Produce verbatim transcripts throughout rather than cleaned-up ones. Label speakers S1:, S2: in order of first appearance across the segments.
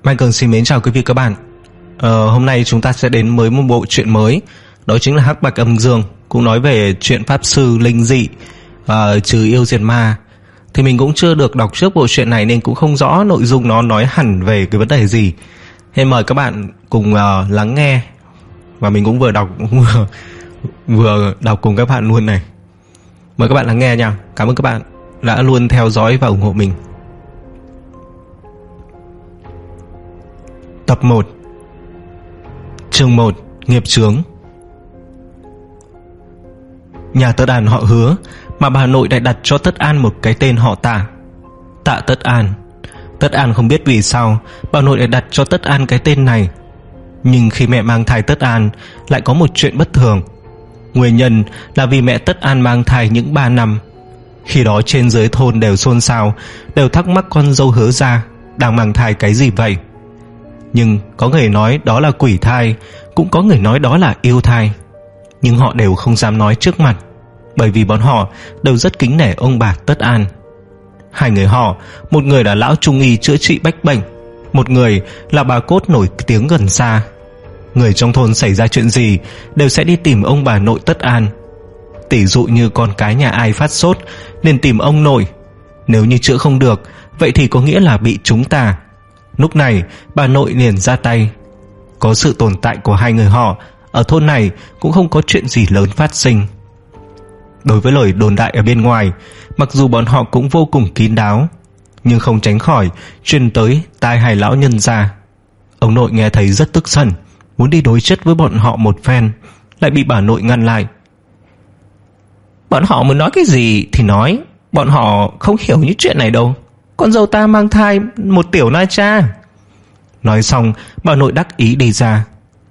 S1: Michael xin mến chào quý vị các bạn. ờ, Hôm nay chúng ta sẽ đến với một bộ truyện mới. Đó chính là Hắc Bạch Âm Dương, cũng nói về chuyện pháp sư linh dị, uh, trừ yêu diệt ma. Thì mình cũng chưa được đọc trước bộ truyện này nên cũng không rõ nội dung nó nói hẳn về cái vấn đề gì. Nên mời các bạn cùng uh, lắng nghe. Và mình cũng vừa đọc vừa, vừa đọc cùng các bạn luôn này. Mời các bạn lắng nghe nha. Cảm ơn các bạn đã luôn theo dõi và ủng hộ mình. Tập một. Chương một. Nghiệp chướng. Nhà Tất An họ Hứa, mà bà nội lại đặt cho Tất An một cái tên họ Tạ. Tạ Tất An. Tất An không biết vì sao bà nội lại đặt cho Tất An cái tên này. Nhưng khi mẹ mang thai Tất An lại có một chuyện bất thường. Nguyên nhân là vì mẹ Tất An mang thai những ba năm. Khi đó trên dưới thôn đều xôn xao, đều thắc mắc con dâu Hứa gia đang mang thai cái gì vậy. Nhưng có người nói đó là quỷ thai, cũng có người nói đó là yêu thai. Nhưng họ đều không dám nói trước mặt, bởi vì bọn họ đều rất kính nể ông bà Tất An. Hai người họ, một người là lão trung y chữa trị bách bệnh, một người là bà cốt nổi tiếng gần xa. Người trong thôn xảy ra chuyện gì đều sẽ đi tìm ông bà nội Tất An. Tỷ dụ như con cái nhà ai phát sốt nên tìm ông nội. Nếu như chữa không được, vậy thì có nghĩa là bị chúng ta. Lúc này bà nội liền ra tay. Có sự tồn tại của hai người họ, ở thôn này cũng không có chuyện gì lớn phát sinh. Đối với lời đồn đại ở bên ngoài, mặc dù bọn họ cũng vô cùng kín đáo, nhưng không tránh khỏi truyền tới tai hai lão nhân gia. Ông nội nghe thấy rất tức giận, muốn đi đối chất với bọn họ một phen, lại bị bà nội ngăn lại. Bọn họ muốn nói cái gì thì nói, bọn họ không hiểu những chuyện này đâu. Con dâu ta mang thai một tiểu na cha. Nói xong bà nội đắc ý đi ra.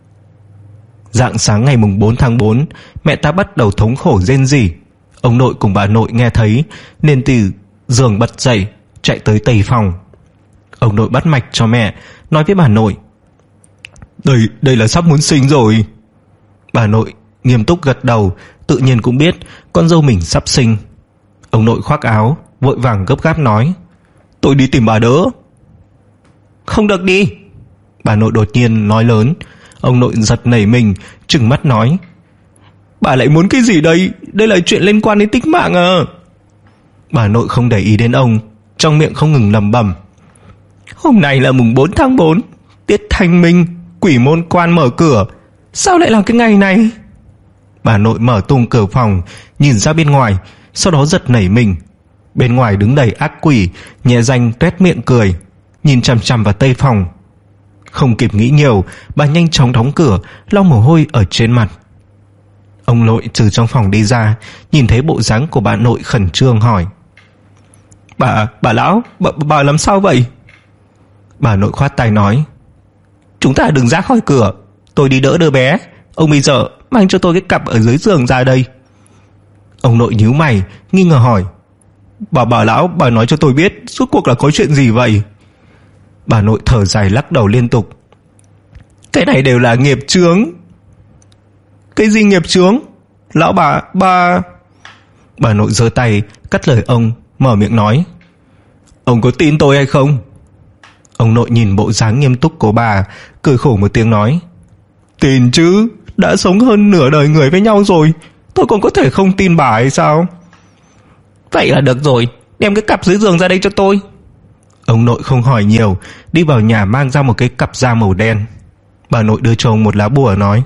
S1: Rạng sáng ngày mùng bốn tháng bốn, mẹ ta bắt đầu thống khổ rên rỉ. Ông nội cùng bà nội nghe thấy nên từ giường bật dậy, chạy tới tây phòng. Ông nội bắt mạch cho mẹ, nói với bà nội: Đây, đây là sắp muốn sinh rồi. Bà nội nghiêm túc gật đầu, tự nhiên cũng biết con dâu mình sắp sinh. Ông nội khoác áo, vội vàng gấp gáp nói: Tôi đi tìm bà đỡ. Không được đi. Bà nội đột nhiên nói lớn. Ông nội giật nảy mình, trừng mắt nói: Bà lại muốn cái gì đây? Đây là chuyện liên quan đến tính mạng à. Bà nội không để ý đến ông, trong miệng không ngừng lẩm bẩm: Hôm nay là mùng bốn tháng bốn, tiết thanh minh, quỷ môn quan mở cửa. Sao lại là cái ngày này? Bà nội mở tung cửa phòng, nhìn ra bên ngoài, sau đó giật nảy mình. Bên ngoài đứng đầy ác quỷ, nhẹ danh tuét miệng cười, nhìn chằm chằm vào tây phòng. Không kịp nghĩ nhiều, bà nhanh chóng đóng cửa, lau mồ hôi ở trên mặt. Ông nội từ trong phòng đi ra, nhìn thấy bộ dáng của bà nội khẩn trương hỏi: Bà, bà lão, bà, bà làm sao vậy? Bà nội khoát tay nói: Chúng ta đừng ra khỏi cửa, tôi đi đỡ đứa bé. Ông bây giờ mang cho tôi cái cặp ở dưới giường ra đây. Ông nội nhíu mày, nghi ngờ hỏi: Bà bà lão, bà nói cho tôi biết suốt cuộc là có chuyện gì vậy? Bà nội thở dài lắc đầu liên tục: Cái này đều là nghiệp chướng. Cái gì nghiệp chướng? Lão bà, bà... Bà nội giơ tay cắt lời ông, mở miệng nói: Ông có tin tôi hay không? Ông nội nhìn bộ dáng nghiêm túc của bà, cười khổ một tiếng nói: Tin chứ, đã sống hơn nửa đời người với nhau rồi, tôi còn có thể không tin bà hay sao? Vậy là được rồi, đem cái cặp dưới giường ra đây cho tôi. Ông nội không hỏi nhiều, đi vào nhà mang ra một cái cặp da màu đen. Bà nội đưa cho ông một lá bùa nói: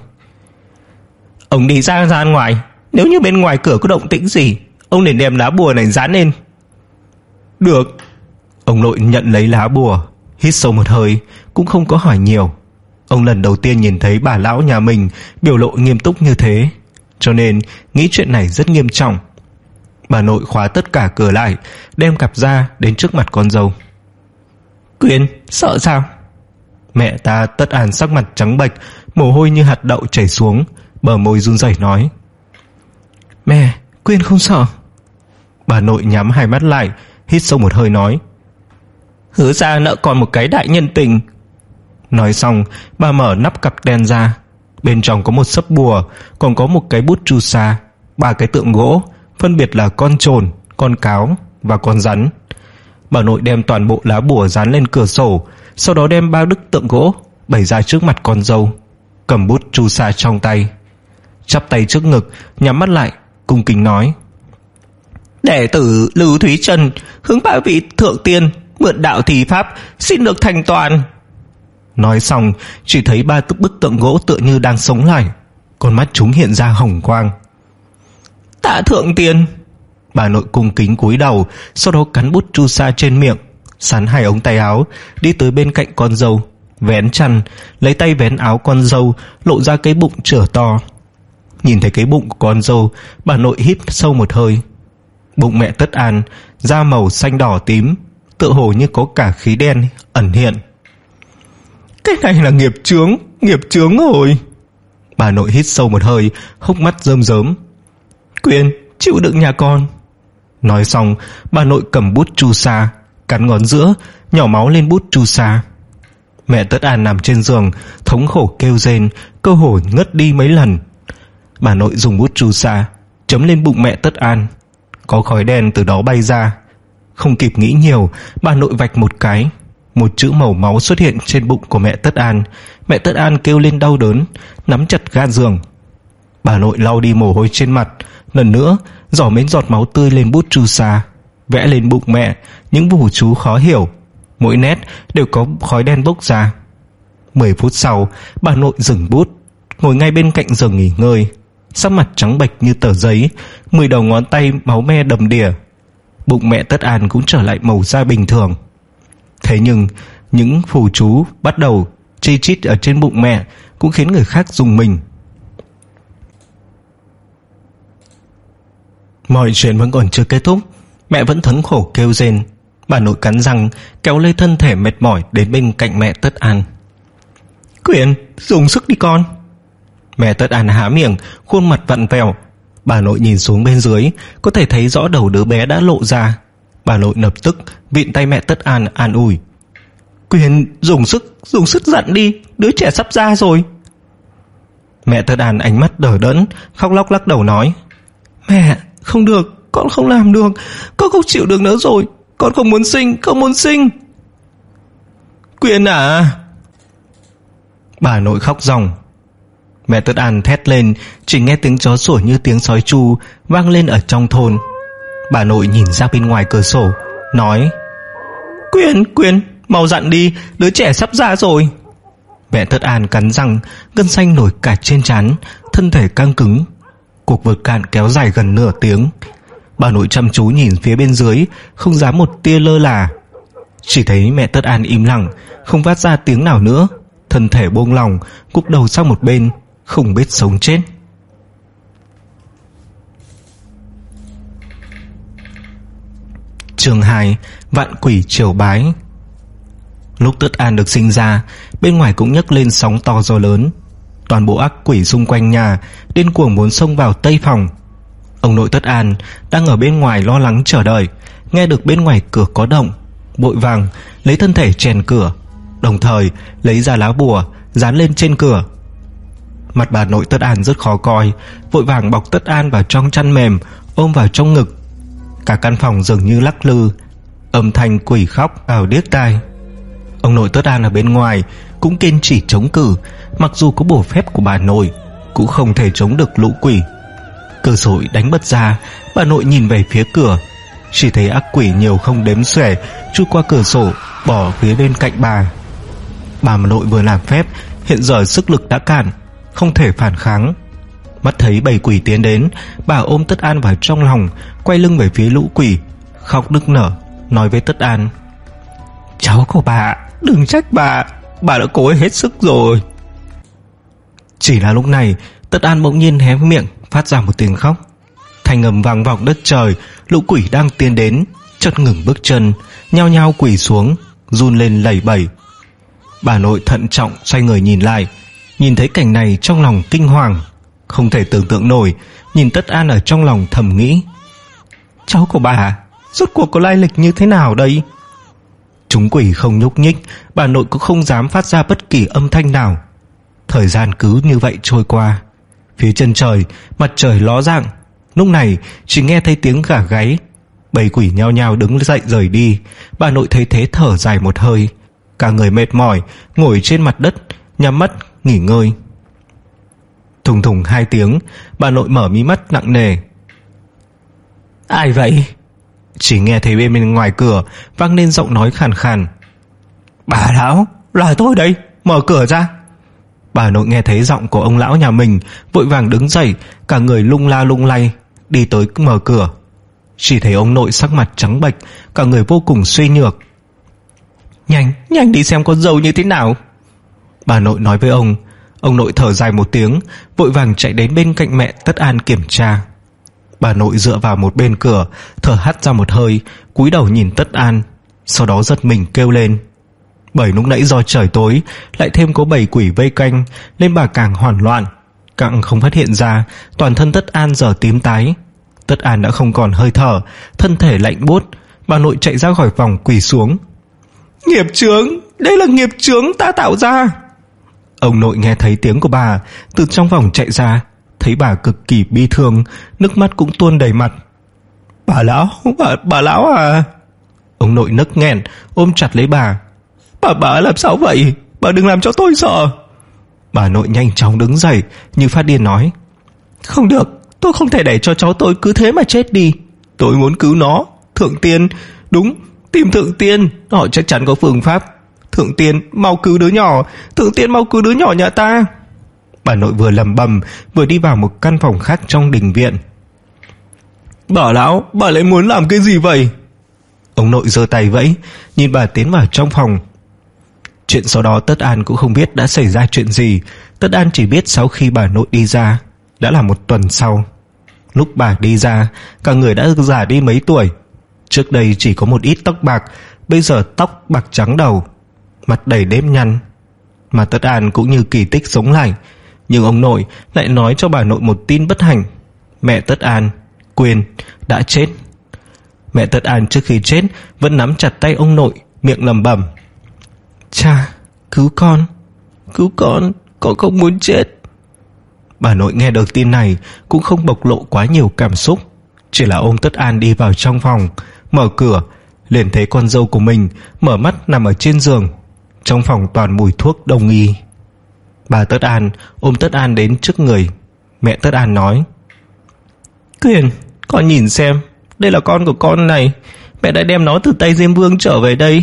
S1: Ông đi ra ra ngoài, nếu như bên ngoài cửa có động tĩnh gì, ông nên đem lá bùa này dán lên. Được. Ông nội nhận lấy lá bùa, hít sâu một hơi, cũng không có hỏi nhiều. Ông lần đầu tiên nhìn thấy bà lão nhà mình biểu lộ nghiêm túc như thế, cho nên nghĩ chuyện này rất nghiêm trọng. Bà nội khóa tất cả cửa lại, đem cặp ra đến trước mặt con dâu. Quyên, sợ sao? Mẹ ta Tất An sắc mặt trắng bệch, mồ hôi như hạt đậu chảy xuống, bờ môi run rẩy nói: Mẹ, Quyên không sợ. Bà nội nhắm hai mắt lại, hít sâu một hơi nói: Hứa ra nợ còn một cái đại nhân tình. Nói xong bà mở nắp cặp đen ra. Bên trong có một sấp bùa, còn có một cái bút chu sa, ba cái tượng gỗ, phân biệt là con trồn, con cáo và con rắn. Bà nội đem toàn bộ lá bùa dán lên cửa sổ, sau đó đem ba bức tượng gỗ bày ra trước mặt con dâu, cầm bút chu sa trong tay, chắp tay trước ngực, nhắm mắt lại, cung kính nói: đệ tử Lưu Thúy Trần hướng ba vị thượng tiên mượn đạo thí pháp, xin được thành toàn. Nói xong, chỉ thấy ba bức tượng gỗ tựa như đang sống lại, con mắt chúng hiện ra hồng quang. Tạ thượng tiên. Bà nội cung kính cúi đầu, sau đó cắn bút chu sa trên miệng, sắn hai ống tay áo, đi tới bên cạnh con dâu, vén chăn, lấy tay vén áo con dâu, lộ ra cái bụng chửa to. Nhìn thấy cái bụng của con dâu, bà nội hít sâu một hơi. Bụng mẹ Tất An da màu xanh đỏ tím, tựa hồ như có cả khí đen ẩn hiện. Cái này là nghiệp chướng, nghiệp chướng rồi. Bà nội hít sâu một hơi, hốc mắt rơm rớm. Quyên, chịu đựng nhà con. Nói xong, bà nội cầm bút chu sa, cắn ngón giữa, nhỏ máu lên bút chu sa. Mẹ Tất An nằm trên giường, thống khổ kêu rên, cơ hồ ngất đi mấy lần. Bà nội dùng bút chu sa chấm lên bụng mẹ Tất An, có khói đen từ đó bay ra. Không kịp nghĩ nhiều, bà nội vạch một cái, một chữ màu máu xuất hiện trên bụng của mẹ Tất An. Mẹ Tất An kêu lên đau đớn, nắm chặt ga giường. Bà nội lau đi mồ hôi trên mặt, lần nữa giỏ mấy giọt máu tươi lên bút chu sa, vẽ lên bụng mẹ những bùa chú khó hiểu, mỗi nét đều có khói đen bốc ra. Mười phút sau, bà nội dừng bút, ngồi ngay bên cạnh giường nghỉ ngơi, sắc mặt trắng bệch như tờ giấy, mười đầu ngón tay máu me đầm đìa. Bụng mẹ Tất An cũng trở lại màu da bình thường. Thế nhưng những phù chú bắt đầu chi chít ở trên bụng mẹ cũng khiến người khác rùng mình. Mọi chuyện vẫn còn chưa kết thúc, mẹ vẫn thống khổ kêu rên. Bà nội cắn răng kéo lê thân thể mệt mỏi đến bên cạnh mẹ Tất An. Quyên, dùng sức đi con. Mẹ Tất An há miệng, khuôn mặt vặn vẹo. Bà nội nhìn xuống bên dưới, có thể thấy rõ đầu đứa bé đã lộ ra. Bà nội lập tức vịn tay mẹ Tất An an ủi. Quyên, dùng sức, dùng sức dặn đi, đứa trẻ sắp ra rồi. Mẹ Tất An ánh mắt đờ đẫn, khóc lóc lắc đầu nói: Mẹ, không được, con không làm được, con không chịu được nữa rồi, con không muốn sinh, không muốn sinh. Quyên à. Bà nội khóc ròng. Mẹ Tất An thét lên, chỉ nghe tiếng chó sủa như tiếng sói tru vang lên ở trong thôn. Bà nội nhìn ra bên ngoài cửa sổ, nói: Quyên, Quyên, mau dặn đi, đứa trẻ sắp ra rồi. Mẹ Tất An cắn răng, gân xanh nổi cả trên trán, thân thể căng cứng. Cuộc vượt cạn kéo dài gần nửa tiếng. Bà nội chăm chú nhìn phía bên dưới, không dám một tia lơ là. Chỉ thấy mẹ Tất An im lặng, không phát ra tiếng nào nữa, thân thể buông lỏng, gục đầu sang một bên, không biết sống chết. Chương hai: Vạn quỷ triều bái. Lúc Tất An được sinh ra, bên ngoài cũng nhấc lên sóng to gió lớn. Toàn bộ ác quỷ xung quanh nhà điên cuồng muốn xông vào tây phòng. Ông nội Tất An đang ở bên ngoài lo lắng chờ đợi, nghe được bên ngoài cửa có động, vội vàng lấy thân thể chèn cửa, đồng thời lấy ra lá bùa dán lên trên cửa. Mặt bà nội Tất An rất khó coi, vội vàng bọc Tất An vào trong chăn mềm, ôm vào trong ngực. Cả căn phòng dường như lắc lư, âm thanh quỷ khóc ào điếc tai. Ông nội Tất An ở bên ngoài cũng kiên trì chống cự, mặc dù có bùa phép của bà nội cũng không thể chống được lũ quỷ. Cửa sổ đánh bật ra, bà nội nhìn về phía cửa, chỉ thấy ác quỷ nhiều không đếm xuể chui qua cửa sổ bỏ phía bên cạnh bà. Bà nội vừa làm phép, hiện giờ sức lực đã cạn, không thể phản kháng. Mắt thấy bầy quỷ tiến đến, bà ôm Tất An vào trong lòng, quay lưng về phía lũ quỷ, khóc nức nở, nói với Tất An: Cháu của bà, đừng trách bà, bà đã cố hết sức rồi. Chỉ là lúc này, Tất An bỗng nhiên hé miệng phát ra một tiếng khóc. Thanh âm vang vọng đất trời. Lũ quỷ đang tiến đến chợt ngừng bước chân, nhao nhao quỳ xuống, run lên lẩy bẩy. Bà nội thận trọng xoay người nhìn lại, nhìn thấy cảnh này trong lòng kinh hoàng, không thể tưởng tượng nổi. Nhìn Tất An ở trong lòng thầm nghĩ: cháu của bà rốt cuộc có lai lịch như thế nào đây? Chúng quỷ không nhúc nhích, bà nội cũng không dám phát ra bất kỳ âm thanh nào. Thời gian cứ như vậy trôi qua. Phía chân trời mặt trời ló dạng, lúc này chỉ nghe thấy tiếng gà gáy. Bầy quỷ nhao nhao đứng dậy rời đi. Bà nội thấy thế thở dài một hơi. Cả người mệt mỏi ngồi trên mặt đất, nhắm mắt nghỉ ngơi. Thùng thùng hai tiếng, bà nội mở mí mắt nặng nề. Ai vậy? Chỉ nghe thấy bên, bên ngoài cửa vang lên giọng nói khàn khàn. Bà lão, là tôi đây, mở cửa ra. Bà nội nghe thấy giọng của ông lão nhà mình, vội vàng đứng dậy, cả người lung la lung lay đi tới mở cửa. Chỉ thấy ông nội sắc mặt trắng bệch, cả người vô cùng suy nhược. Nhanh, nhanh đi xem con dâu như thế nào. Bà nội nói với ông. Ông nội thở dài một tiếng, vội vàng chạy đến bên cạnh mẹ Tất An kiểm tra. Bà nội dựa vào một bên cửa, thở hắt ra một hơi, cúi đầu nhìn Tất An, sau đó giật mình kêu lên. Bởi lúc nãy do trời tối, lại thêm có bầy quỷ vây canh, nên bà càng hoảng loạn, càng không phát hiện ra toàn thân Tất An giờ tím tái. Tất An đã không còn hơi thở, thân thể lạnh buốt. Bà nội chạy ra khỏi phòng quỳ xuống. Nghiệp chướng, đây là nghiệp chướng ta tạo ra. Ông nội nghe thấy tiếng của bà, từ trong phòng chạy ra, thấy bà cực kỳ bi thương, nước mắt cũng tuôn đầy mặt. Bà lão, bà, bà lão à. Ông nội nức nghẹn ôm chặt lấy bà. Bà bà làm sao vậy? Bà đừng làm cho tôi sợ. Bà nội nhanh chóng đứng dậy như phát điên nói. Không được, tôi không thể để cho cháu tôi cứ thế mà chết đi. Tôi muốn cứu nó. Thượng tiên, đúng, tìm Thượng tiên, họ chắc chắn có phương pháp. Thượng tiên, mau cứu đứa nhỏ. Thượng tiên, mau cứu đứa nhỏ nhà ta. Bà nội vừa lầm bầm vừa đi vào một căn phòng khác trong đình viện. Bà lão, bà lại muốn làm cái gì vậy? Ông nội giơ tay vẫy, nhìn bà tiến vào trong phòng. Chuyện sau đó Tất An cũng không biết đã xảy ra chuyện gì. Tất An chỉ biết sau khi bà nội đi ra đã là một tuần sau. Lúc bà đi ra, cả người đã già đi mấy tuổi. Trước đây chỉ có một ít tóc bạc, bây giờ tóc bạc trắng đầu, mặt đầy nếp nhăn. Mà Tất An cũng như kỳ tích sống lại. Nhưng ông nội lại nói cho bà nội một tin bất hạnh. Mẹ Tất An, Quyên, đã chết. Mẹ Tất An trước khi chết vẫn nắm chặt tay ông nội, miệng lẩm bẩm. Cha, cứu con, cứu con, con không muốn chết. Bà nội nghe được tin này cũng không bộc lộ quá nhiều cảm xúc, chỉ là ôm Tất An đi vào trong phòng. Mở cửa liền thấy con dâu của mình mở mắt nằm ở trên giường. Trong phòng toàn mùi thuốc đông y. Bà Tất An ôm Tất An đến trước người. Mẹ Tất An nói. Quyên, con nhìn xem, đây là con của con này. Mẹ đã đem nó từ tay Diêm Vương trở về đây.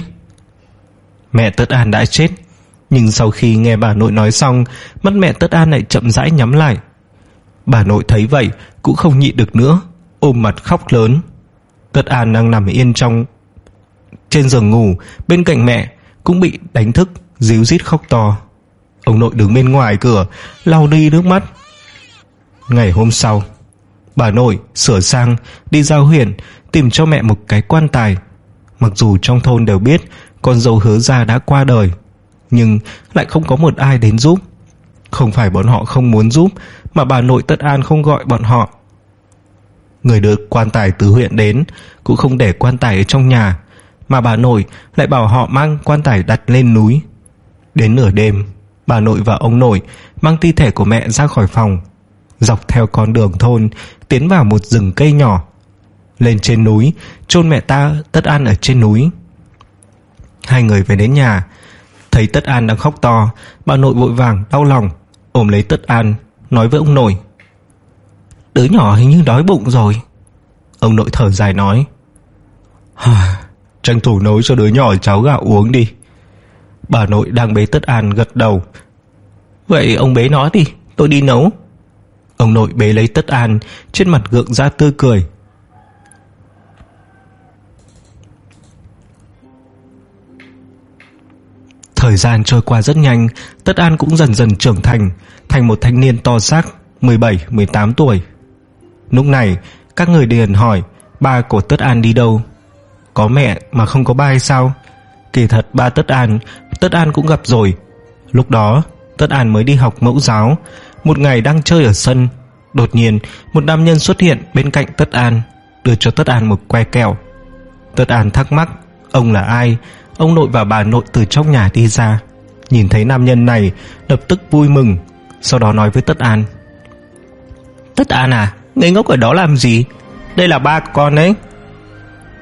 S1: Mẹ Tất An đã chết. Nhưng sau khi nghe bà nội nói xong, mắt mẹ Tất An lại chậm rãi nhắm lại. Bà nội thấy vậy cũng không nhịn được nữa, ôm mặt khóc lớn. Tất An đang nằm yên trong trên giường ngủ bên cạnh mẹ cũng bị đánh thức, ríu rít khóc to. Ông nội đứng bên ngoài cửa lau đi nước mắt. Ngày hôm sau, bà nội sửa sang đi giao huyện tìm cho mẹ một cái quan tài. Mặc dù trong thôn đều biết con dâu Hứa gia đã qua đời, nhưng lại không có một ai đến giúp. Không phải bọn họ không muốn giúp, mà bà nội Tất An không gọi bọn họ. Người đưa quan tài từ huyện đến cũng không để quan tài ở trong nhà, mà bà nội lại bảo họ mang quan tài đặt lên núi. Đến nửa đêm, bà nội và ông nội mang thi thể của mẹ ra khỏi phòng, dọc theo con đường thôn tiến vào một rừng cây nhỏ. Lên trên núi chôn mẹ ta Tất An ở trên núi. Hai người về đến nhà, thấy Tất An đang khóc to, bà nội vội vàng đau lòng ôm lấy Tất An, nói với ông nội. Đứa nhỏ hình như đói bụng rồi. Ông nội thở dài nói. Tranh thủ nấu cho đứa nhỏ cháo gạo uống đi. Bà nội đang bế Tất An gật đầu. Vậy ông bế nó đi, tôi đi nấu. Ông nội bế lấy Tất An, trên mặt gượng ra tươi cười. Thời gian trôi qua rất nhanh, Tất An cũng dần dần trưởng thành, thành một thanh niên to xác, mười bảy mười tám tuổi. Lúc này các người liền hỏi ba của Tất An đi đâu. Có mẹ mà không có ba hay sao? Kỳ thật ba Tất An Tất An cũng gặp rồi. Lúc đó Tất An mới đi học mẫu giáo. Một ngày đang chơi ở sân, đột nhiên một nam nhân xuất hiện bên cạnh Tất An, đưa cho Tất An một que kẹo. Tất An thắc mắc ông là ai. Ông nội và bà nội từ trong nhà đi ra, nhìn thấy nam nhân này lập tức vui mừng, sau đó nói với Tất An. Tất An à, ngây ngốc ở đó làm gì? Đây là ba của con đấy.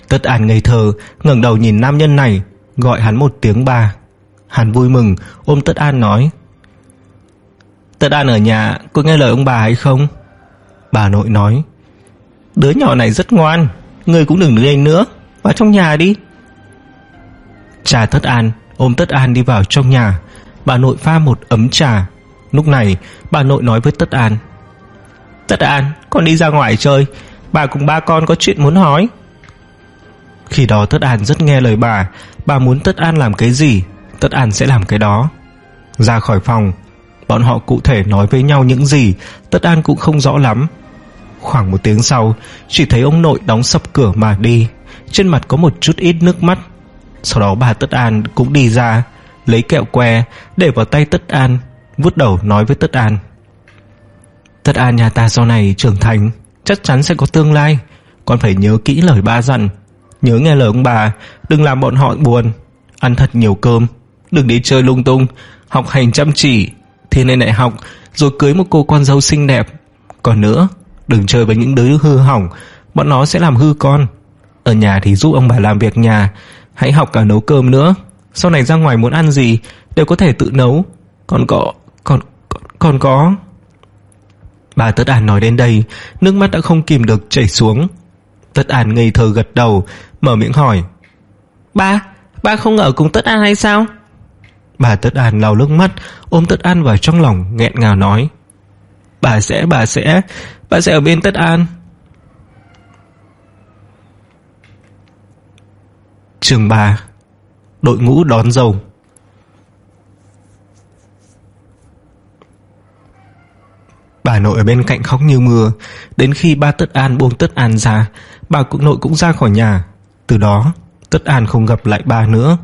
S1: Tất An ngây thơ ngẩng đầu nhìn nam nhân này, gọi hắn một tiếng ba. Hắn vui mừng ôm Tất An nói: Tất An ở nhà có nghe lời ông bà hay không? Bà nội nói: Đứa nhỏ này rất ngoan, ngươi cũng đừng đến nữa, vào trong nhà đi. Cha Tất An ôm Tất An đi vào trong nhà. Bà nội pha một ấm trà. Lúc này bà nội nói với Tất An: Tất An, con đi ra ngoài chơi, bà cùng ba con có chuyện muốn hỏi. Khi đó Tất An rất nghe lời bà. Bà muốn Tất An làm cái gì, Tất An sẽ làm cái đó. Ra khỏi phòng, bọn họ cụ thể nói với nhau những gì Tất An cũng không rõ lắm. Khoảng một tiếng sau, chỉ thấy ông nội đóng sập cửa mà đi, trên mặt có một chút ít nước mắt. Sau đó bà Tất An cũng đi ra, lấy kẹo que để vào tay Tất An, vuốt đầu nói với Tất An: Tất An nhà ta sau này trưởng thành, chắc chắn sẽ có tương lai. Con phải nhớ kỹ lời ba dặn, nhớ nghe lời ông bà, đừng làm bọn họ buồn, ăn thật nhiều cơm, đừng đi chơi lung tung, học hành chăm chỉ, thi lên đại học rồi cưới một cô con dâu xinh đẹp. Còn nữa, đừng chơi với những đứa hư hỏng, bọn nó sẽ làm hư con. Ở nhà thì giúp ông bà làm việc nhà, hãy học cả nấu cơm nữa. Sau này ra ngoài muốn ăn gì đều có thể tự nấu. Còn có Còn Còn, còn có Bà Tất An nói đến đây, nước mắt đã không kìm được chảy xuống. Tất An ngây thơ gật đầu, mở miệng hỏi: Ba, ba không ở cùng Tất An hay sao? Bà Tất An lau nước mắt, ôm Tất An vào trong lòng, nghẹn ngào nói: Bà sẽ, bà sẽ, bà sẽ ở bên Tất An. Chương ba. Đội ngũ đón dâu. Bà nội ở bên cạnh khóc như mưa. Đến khi ba Tất An buông Tất An ra, bà cụ nội cũng ra khỏi nhà. Từ đó Tất An không gặp lại ba nữa.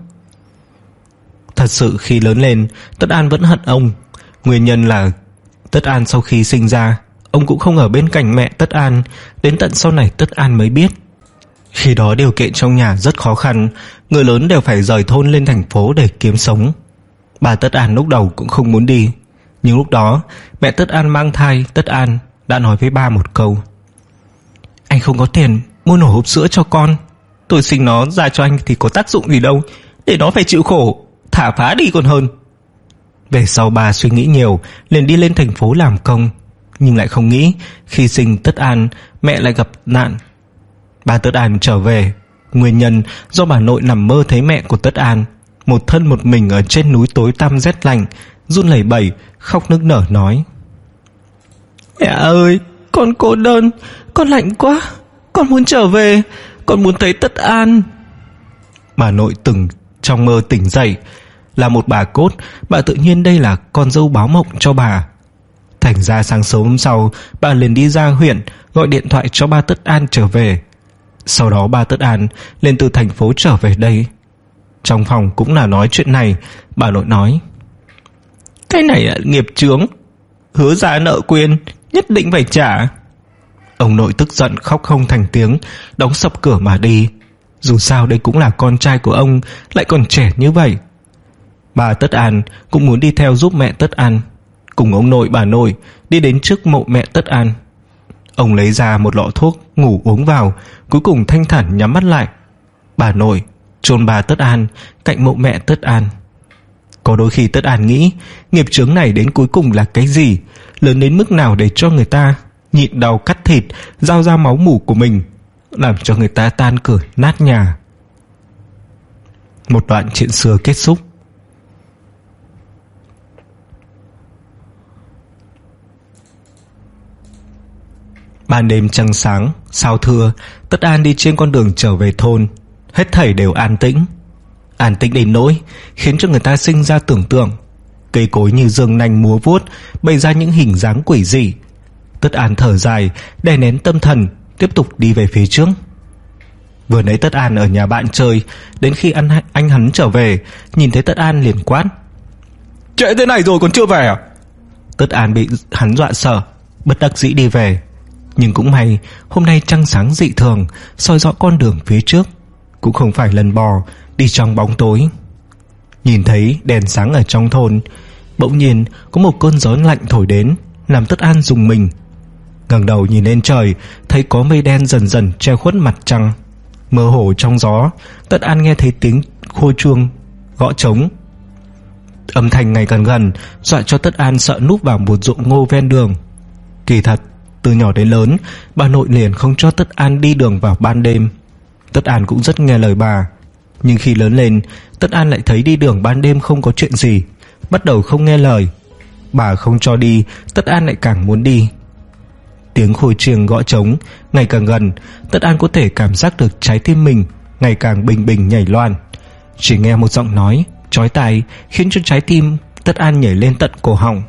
S1: Thật sự khi lớn lên, Tất An vẫn hận ông. Nguyên nhân là Tất An sau khi sinh ra, ông cũng không ở bên cạnh mẹ Tất An. Đến tận sau này Tất An mới biết. Khi đó điều kiện trong nhà rất khó khăn, người lớn đều phải rời thôn lên thành phố để kiếm sống. Bà Tất An lúc đầu cũng không muốn đi, nhưng lúc đó mẹ Tất An mang thai Tất An đã nói với ba một câu: Anh không có tiền mua nổi hộp sữa cho con, tôi sinh nó ra cho anh thì có tác dụng gì đâu, để nó phải chịu khổ, thả phá đi còn hơn. Về sau bà suy nghĩ nhiều, liền đi lên thành phố làm công. Nhưng lại không nghĩ khi sinh Tất An, mẹ lại gặp nạn. Bà Tất An trở về, nguyên nhân do bà nội nằm mơ thấy mẹ của Tất An một thân một mình ở trên núi tối tăm rét lạnh, run lẩy bẩy, khóc nức nở nói: Mẹ ơi, con cô đơn, con lạnh quá, con muốn trở về, con muốn thấy Tất An. Bà nội từng trong mơ tỉnh dậy. Là một bà cốt, bà tự nhiên đây là con dâu báo mộng cho bà. Thành ra sáng sớm hôm sau, bà liền đi ra huyện gọi điện thoại cho ba Tất An trở về. Sau đó ba Tất An lên từ thành phố trở về đây. Trong phòng cũng là nói chuyện này. Bà nội nói: Cái này là nghiệp chướng, hứa ra nợ quyền, nhất định phải trả. Ông nội tức giận khóc không thành tiếng, đóng sập cửa mà đi. Dù sao đây cũng là con trai của ông, lại còn trẻ như vậy. Bà Tất An cũng muốn đi theo giúp mẹ Tất An. Cùng ông nội bà nội đi đến trước mộ mẹ Tất An. Ông lấy ra một lọ thuốc ngủ uống vào, cuối cùng thanh thản nhắm mắt lại. Bà nội chôn bà Tất An cạnh mộ mẹ Tất An. Có đôi khi Tất An nghĩ nghiệp chướng này đến cuối cùng là cái gì, lớn đến mức nào để cho người ta nhịn đau cắt thịt, rao ra máu mủ của mình, làm cho người ta tan cửa nát nhà. Một đoạn chuyện xưa kết thúc. Ban đêm trăng sáng, sao thưa, Tất An đi trên con đường trở về thôn. Hết thảy đều an tĩnh. An tĩnh đến nỗi khiến cho người ta sinh ra tưởng tượng. Cây cối như giương nanh múa vuốt, bày ra những hình dáng quỷ dị. Tất An thở dài, đè nén tâm thần, tiếp tục đi về phía trước. Vừa nãy Tất An ở nhà bạn chơi, đến khi anh, anh hắn trở về, nhìn thấy Tất An liền quát: Trễ thế này rồi còn chưa về à? Tất An bị hắn dọa sợ, bất đắc dĩ đi về. Nhưng cũng may hôm nay trăng sáng dị thường, soi rõ con đường phía trước, cũng không phải lần bò đi trong bóng tối. Nhìn thấy đèn sáng ở trong thôn, bỗng nhiên có một cơn gió lạnh thổi đến, làm Tất An rùng mình. Ngẩng đầu nhìn lên trời, thấy có mây đen dần dần che khuất mặt trăng. Mơ hồ trong gió, Tất An nghe thấy tiếng khôi chuông gõ trống. Âm thanh ngày càng gần, dọa cho Tất An sợ núp vào một ruộng ngô ven đường. Kỳ thật, từ nhỏ đến lớn, bà nội liền không cho Tất An đi đường vào ban đêm. Tất An cũng rất nghe lời bà. Nhưng khi lớn lên, Tất An lại thấy đi đường ban đêm không có chuyện gì, bắt đầu không nghe lời. Bà không cho đi, Tất An lại càng muốn đi. Tiếng khôi chiêng gõ trống ngày càng gần, Tất An có thể cảm giác được trái tim mình ngày càng bình bình nhảy loạn. Chỉ nghe một giọng nói chói tai khiến cho trái tim Tất An nhảy lên tận cổ họng.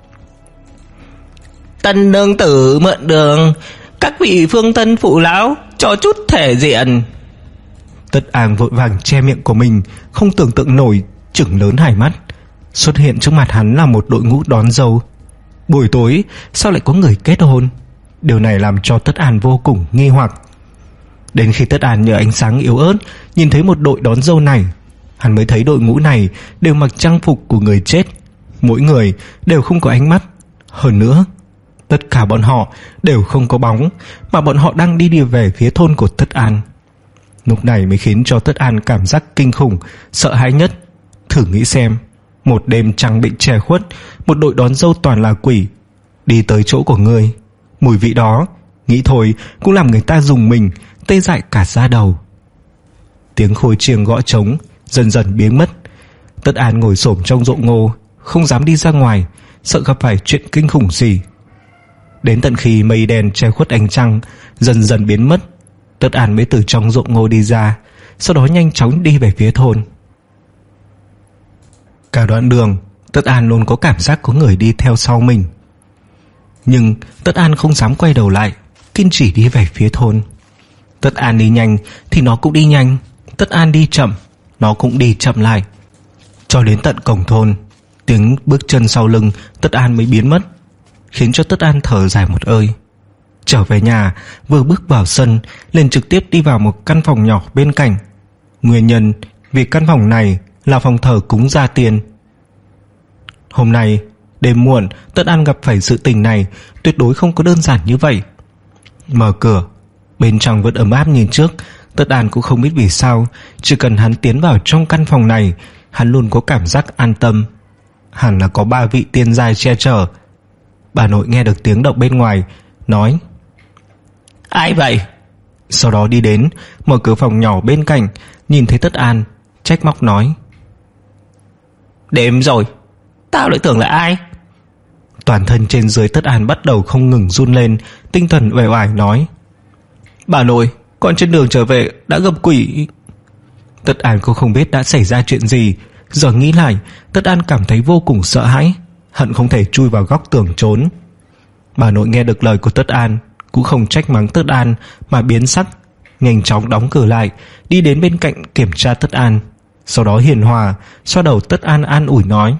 S1: Tân nương tử mượn đường, các vị phương tân phụ lão cho chút thể diện. Tất An vội vàng che miệng của mình, không tưởng tượng nổi, chừng lớn hai mắt. Xuất hiện trước mặt hắn là một đội ngũ đón dâu. Buổi tối sao lại có người kết hôn? Điều này làm cho Tất An vô cùng nghi hoặc. Đến khi Tất An nhờ ánh sáng yếu ớt nhìn thấy một đội đón dâu này, hắn mới thấy đội ngũ này đều mặc trang phục của người chết. Mỗi người đều không có ánh mắt. Hơn nữa, tất cả bọn họ đều không có bóng, mà bọn họ đang đi đi về phía thôn của Tất An. Lúc này mới khiến cho Tất An cảm giác kinh khủng, sợ hãi nhất. Thử nghĩ xem, một đêm trăng bị che khuất, một đội đón dâu toàn là quỷ đi tới chỗ của ngươi. Mùi vị đó, nghĩ thôi cũng làm người ta rùng mình, tê dại cả da đầu. Tiếng khôi chiêng gõ trống dần dần biến mất. Tất An ngồi xổm trong ruộng ngô, không dám đi ra ngoài, sợ gặp phải chuyện kinh khủng gì. Đến tận khi mây đen che khuất ánh trăng dần dần biến mất, Tất An mới từ trong ruộng ngô đi ra, sau đó nhanh chóng đi về phía thôn. Cả đoạn đường, Tất An luôn có cảm giác có người đi theo sau mình. Nhưng Tất An không dám quay đầu lại, kiên trì đi về phía thôn. Tất An đi nhanh thì nó cũng đi nhanh, Tất An đi chậm, nó cũng đi chậm lại. Cho đến tận cổng thôn, tiếng bước chân sau lưng Tất An mới biến mất, khiến cho Tất An thở dài một hơi. Trở về nhà, vừa bước vào sân, liền trực tiếp đi vào một căn phòng nhỏ bên cạnh. Nguyên nhân vì căn phòng này là phòng thờ cúng gia tiên. Hôm nay đêm muộn, Tất An gặp phải sự tình này tuyệt đối không có đơn giản như vậy. Mở cửa, bên trong vẫn ấm áp nhìn trước. Tất An cũng không biết vì sao, chỉ cần hắn tiến vào trong căn phòng này, hắn luôn có cảm giác an tâm. Hẳn là có ba vị tiên giai che chở. Bà nội nghe được tiếng động bên ngoài, nói: Ai vậy? Sau đó đi đến, mở cửa phòng nhỏ bên cạnh, nhìn thấy Tất An, trách móc nói: Đêm rồi, tao lại tưởng là ai? Toàn thân trên dưới Tất An bắt đầu không ngừng run lên, tinh thần uể oải nói: Bà nội, con trên đường trở về đã gặp quỷ. Tất An cũng không biết đã xảy ra chuyện gì. Giờ nghĩ lại, Tất An cảm thấy vô cùng sợ hãi, hận không thể chui vào góc tường trốn. Bà nội nghe được lời của Tất An cũng không trách mắng Tất An, mà biến sắc, nhanh chóng đóng cửa lại, đi đến bên cạnh kiểm tra Tất An. Sau đó hiền hòa xoa đầu Tất An, an ủi nói: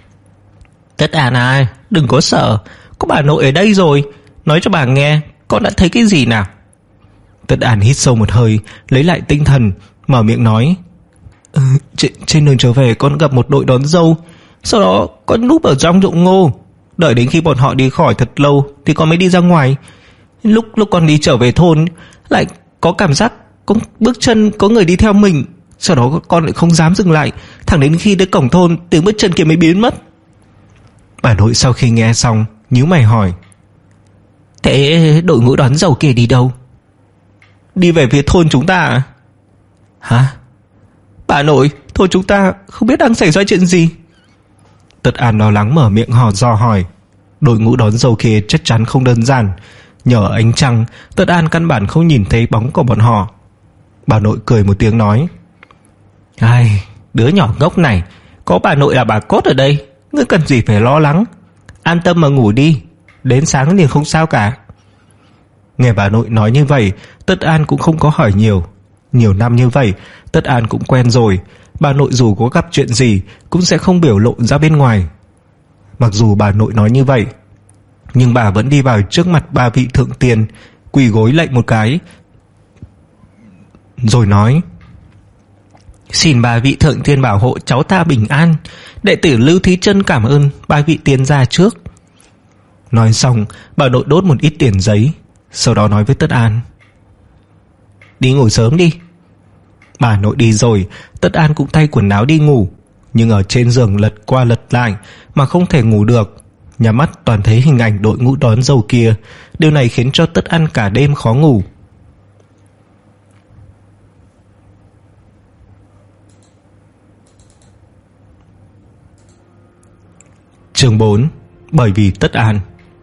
S1: Tất An à, đừng có sợ, có bà nội ở đây rồi. Nói cho bà nghe, con đã thấy cái gì nào? Tất An hít sâu một hơi, lấy lại tinh thần, mở miệng nói: ừ, trên, trên đường trở về con gặp một đội đón dâu. Sau đó con núp ở trong ruộng ngô, đợi đến khi bọn họ đi khỏi thật lâu thì con mới đi ra ngoài. Lúc lúc con đi trở về thôn, lại có cảm giác có bước chân có người đi theo mình. Sau đó con lại không dám dừng lại, thẳng đến khi tới cổng thôn, tiếng bước chân kia mới biến mất. Bà nội sau khi nghe xong nhíu mày hỏi: Thế đội ngũ đón dâu kia đi đâu? Đi về phía thôn chúng ta à? Hả? Bà nội, thôn chúng ta không biết đang xảy ra chuyện gì. Tất An lo lắng mở miệng hò dò hỏi. Đội ngũ đón dâu kia chắc chắn không đơn giản. Nhờ ánh trăng, Tất An căn bản không nhìn thấy bóng của bọn họ. Bà nội cười một tiếng nói: Ai, đứa nhỏ ngốc này, có bà nội là bà cốt ở đây, ngươi cần gì phải lo lắng. An tâm mà ngủ đi, đến sáng liền không sao cả. Nghe bà nội nói như vậy, Tất An cũng không có hỏi nhiều. Nhiều năm như vậy, Tất An cũng quen rồi. Bà nội dù có gặp chuyện gì cũng sẽ không biểu lộ ra bên ngoài. Mặc dù bà nội nói như vậy, nhưng bà vẫn đi vào trước mặt ba vị thượng tiên, quỳ gối lạy một cái, rồi nói: Xin ba vị thượng tiên bảo hộ cháu ta bình an. Đệ tử Lưu Thí Chân cảm ơn ba vị tiên gia trước. Nói xong, bà nội đốt một ít tiền giấy, sau đó nói với Tất An: Đi ngủ sớm đi, Bà nội đi rồi, Tất An cũng thay quần áo đi ngủ, nhưng ở trên giường lật qua lật lại mà không thể ngủ được. Nhắm mắt toàn thấy hình ảnh đội ngũ đón dâu kia. Điều này khiến cho Tất An cả đêm khó ngủ. Chương bốn. Bởi vì Tất An.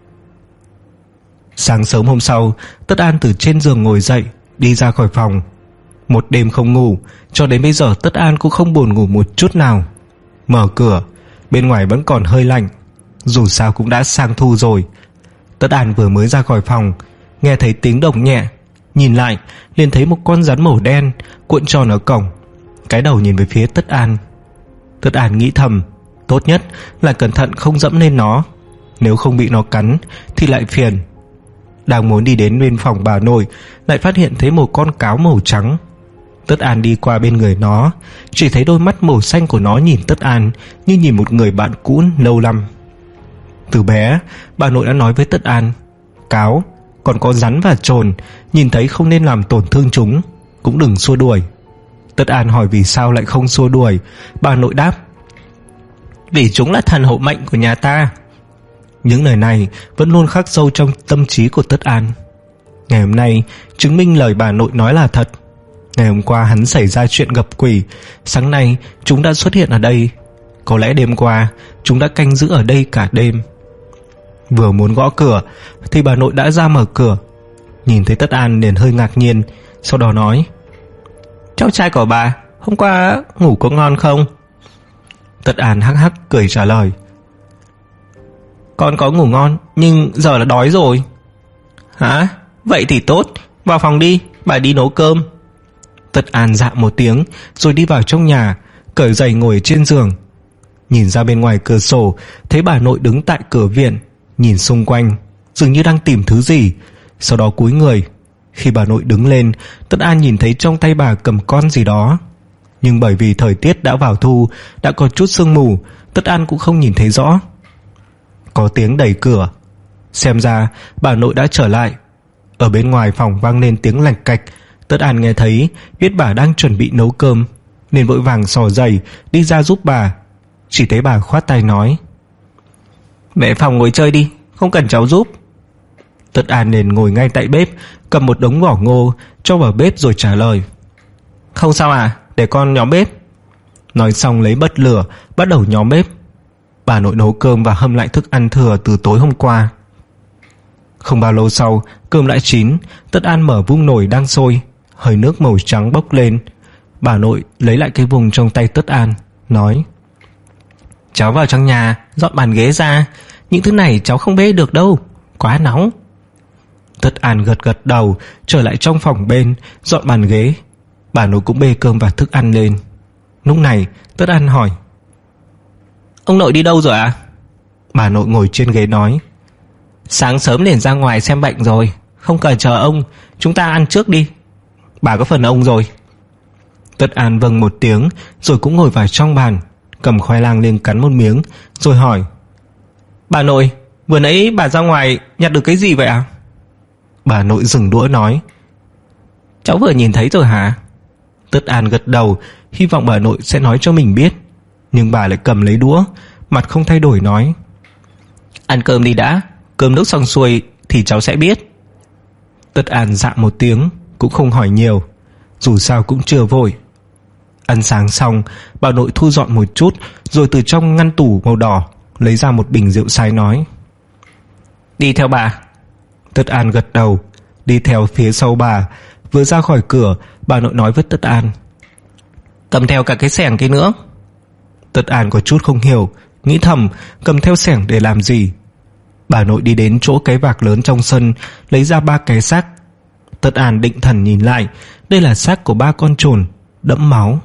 S1: Sáng sớm hôm sau, Tất An từ trên giường ngồi dậy, đi ra khỏi phòng. Một đêm không ngủ, cho đến bây giờ Tất An cũng không buồn ngủ một chút nào. Mở cửa, bên ngoài vẫn còn hơi lạnh, dù sao cũng đã sang thu rồi. Tất An vừa mới ra khỏi phòng, nghe thấy tiếng động nhẹ, nhìn lại liền thấy một con rắn màu đen cuộn tròn ở cổng, cái đầu nhìn về phía Tất An. Tất An nghĩ thầm, tốt nhất là cẩn thận không dẫm lên nó, nếu không bị nó cắn thì lại phiền. Đang muốn đi đến bên phòng bà nội, lại phát hiện thấy một con cáo màu trắng. Tất An đi qua bên người nó, chỉ thấy đôi mắt màu xanh của nó nhìn Tất An như nhìn một người bạn cũ lâu năm. Từ bé, bà nội đã nói với Tất An, cáo, còn có rắn và trồn, nhìn thấy không nên làm tổn thương chúng, cũng đừng xua đuổi. Tất An hỏi vì sao lại không xua đuổi. Bà nội đáp, vì chúng là thần hộ mệnh của nhà ta. Những lời này vẫn luôn khắc sâu trong tâm trí của Tất An. Ngày hôm nay chứng minh lời bà nội nói là thật. Ngày hôm qua hắn xảy ra chuyện gặp quỷ, sáng nay chúng đã xuất hiện ở đây. Có lẽ đêm qua chúng đã canh giữ ở đây cả đêm. Vừa muốn gõ cửa thì bà nội đã ra mở cửa. Nhìn thấy Tất An liền hơi ngạc nhiên, sau đó nói, cháu trai của bà hôm qua ngủ có ngon không? Tất An hắc hắc cười trả lời, con có ngủ ngon, nhưng giờ là đói rồi. Hả? Vậy thì tốt, vào phòng đi, bà đi nấu cơm. Tất An dạ một tiếng rồi đi vào trong nhà, cởi giày ngồi trên giường. Nhìn ra bên ngoài cửa sổ, thấy bà nội đứng tại cửa viện, nhìn xung quanh, dường như đang tìm thứ gì. Sau đó cúi người. Khi bà nội đứng lên, Tất An nhìn thấy trong tay bà cầm con gì đó, nhưng bởi vì thời tiết đã vào thu, đã có chút sương mù, Tất An cũng không nhìn thấy rõ. Có tiếng đẩy cửa, xem ra bà nội đã trở lại. Ở bên ngoài phòng vang lên tiếng lạch cạch. Tất An nghe thấy, biết bà đang chuẩn bị nấu cơm, nên vội vàng xỏ giày đi ra giúp bà. Chỉ thấy bà khoát tay nói, về phòng ngồi chơi đi, không cần cháu giúp. Tất An liền ngồi ngay tại bếp, cầm một đống vỏ ngô cho vào bếp rồi trả lời, không sao à, để con nhóm bếp. Nói xong lấy bật lửa, bắt đầu nhóm bếp. Bà nội nấu cơm và hâm lại thức ăn thừa từ tối hôm qua. Không bao lâu sau, cơm đã chín. Tất An mở vung nồi đang sôi, hơi nước màu trắng bốc lên. Bà nội lấy lại cái vung trong tay Tất An, nói, cháu vào trong nhà dọn bàn ghế ra, những thứ này cháu không bê được đâu, quá nóng. Tất An gật gật đầu, trở lại trong phòng bên, dọn bàn ghế. Bà nội cũng bê cơm và thức ăn lên. Lúc này Tất An hỏi, ông nội đi đâu rồi ạ? À? Bà nội ngồi trên ghế nói, sáng sớm liền ra ngoài xem bệnh rồi, không cần chờ ông, chúng ta ăn trước đi, bà có phần ông rồi. Tất An vâng một tiếng, rồi cũng ngồi vào trong bàn, cầm khoai lang lên cắn một miếng, rồi hỏi, bà nội, vừa nãy bà ra ngoài nhặt được cái gì vậy ạ? À? Bà nội dừng đũa nói, cháu vừa nhìn thấy rồi hả? Tất An gật đầu, hy vọng bà nội sẽ nói cho mình biết. Nhưng bà lại cầm lấy đũa, mặt không thay đổi nói, ăn cơm đi đã, cơm nước xong xuôi thì cháu sẽ biết. Tất An dạ một tiếng, cũng không hỏi nhiều, dù sao cũng chưa vội. Ăn sáng xong, bà nội thu dọn một chút, rồi từ trong ngăn tủ màu đỏ lấy ra một bình rượu sái nói, đi theo bà. Tất An gật đầu, đi theo phía sau bà. Vừa ra khỏi cửa, bà nội nói với Tất An, cầm theo cả cái xẻng kia nữa. Tất An có chút không hiểu, nghĩ thầm cầm theo xẻng để làm gì. Bà nội đi đến chỗ cái vạc lớn trong sân, lấy ra ba cái xác. Tất An định thần nhìn lại, đây là xác của ba con trồn đẫm máu.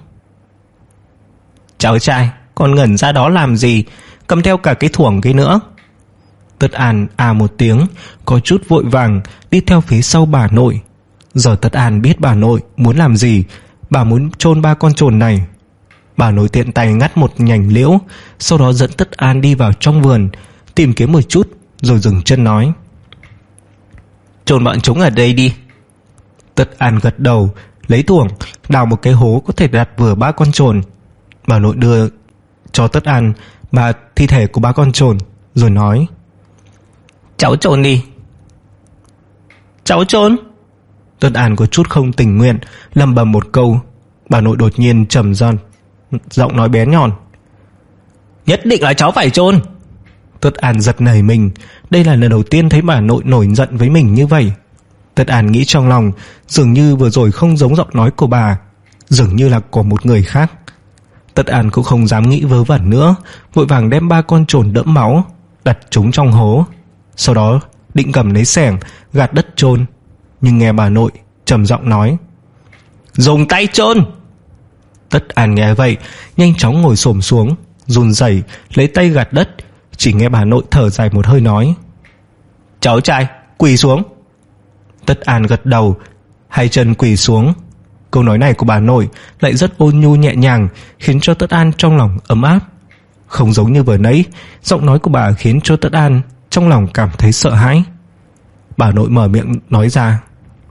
S1: Cháu trai, con ngẩn ra đó làm gì, cầm theo cả cái thuổng kia nữa. Tất An à một tiếng, có chút vội vàng đi theo phía sau bà nội. Giờ Tất An biết bà nội muốn làm gì. Bà muốn chôn ba con trồn này. Bà nội tiện tay ngắt một nhành liễu, sau đó dẫn Tất An đi vào trong vườn, tìm kiếm một chút, rồi dừng chân nói, chôn bọn chúng ở đây đi. Tất An gật đầu, lấy tuồng đào một cái hố có thể đặt vừa ba con trồn. Bà nội đưa cho Tất An ba thi thể của ba con trồn rồi nói: cháu trồn đi. Cháu trồn? Tất An có chút không tình nguyện lẩm bẩm một câu. Bà nội đột nhiên trầm giọng, giọng nói bé nhọn: nhất định là cháu phải trôn. Tất An giật nảy mình. Đây là lần đầu tiên thấy bà nội nổi giận với mình như vậy. Tất An nghĩ trong lòng, dường như vừa rồi không giống giọng nói của bà, dường như là của một người khác. Tất An cũng không dám nghĩ vớ vẩn nữa, vội vàng đem ba con trồn đẫm máu đặt chúng trong hố. Sau đó định cầm lấy xẻng gạt đất chôn, nhưng nghe bà nội trầm giọng nói: dùng tay chôn. Tất An nghe vậy nhanh chóng ngồi xổm xuống, run rẩy lấy tay gạt đất. Chỉ nghe bà nội thở dài một hơi nói: cháu trai quỳ xuống. Tất An gật đầu, hai chân quỳ xuống. Câu nói này của bà nội lại rất ôn nhu nhẹ nhàng, khiến cho Tất An trong lòng ấm áp. Không giống như vừa nãy, giọng nói của bà khiến cho Tất An trong lòng cảm thấy sợ hãi. Bà nội mở miệng nói ra: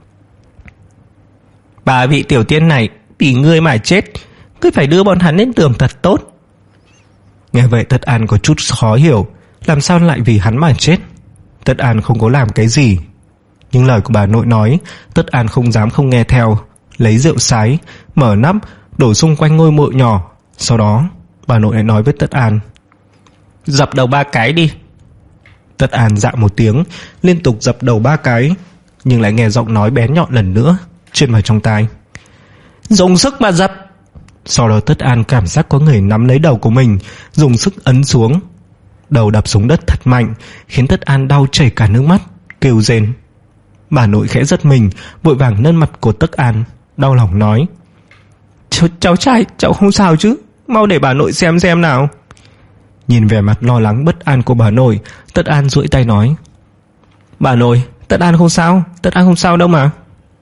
S1: bà vị tiểu tiên này vì ngươi mà chết, ngươi phải đưa bọn hắn lên đường thật tốt. Nghe vậy Tất An có chút khó hiểu, làm sao lại vì hắn mà chết? Tất An không có làm cái gì, nhưng lời của bà nội nói Tất An không dám không nghe theo. Lấy rượu sái, mở nắp, đổ xung quanh ngôi mộ nhỏ. Sau đó bà nội lại nói với Tất An: dập đầu ba cái đi. Tất An dạ một tiếng, liên tục dập đầu ba cái, nhưng lại nghe giọng nói bén nhọn lần nữa truyền vào trong tai: dùng sức mà dập. Sau đó Tất An cảm giác có người nắm lấy đầu của mình, dùng sức ấn xuống. Đầu đập xuống đất thật mạnh, khiến Tất An đau chảy cả nước mắt, kêu rên. Bà nội khẽ giật mình, vội vàng nâng mặt của Tất An, đau lòng nói: Ch cháu trai, cháu không sao chứ? Mau để bà nội xem xem nào. Nhìn vẻ mặt lo lắng bất an của bà nội, Tất An duỗi tay nói: bà nội, Tất An không sao, Tất An không sao đâu mà.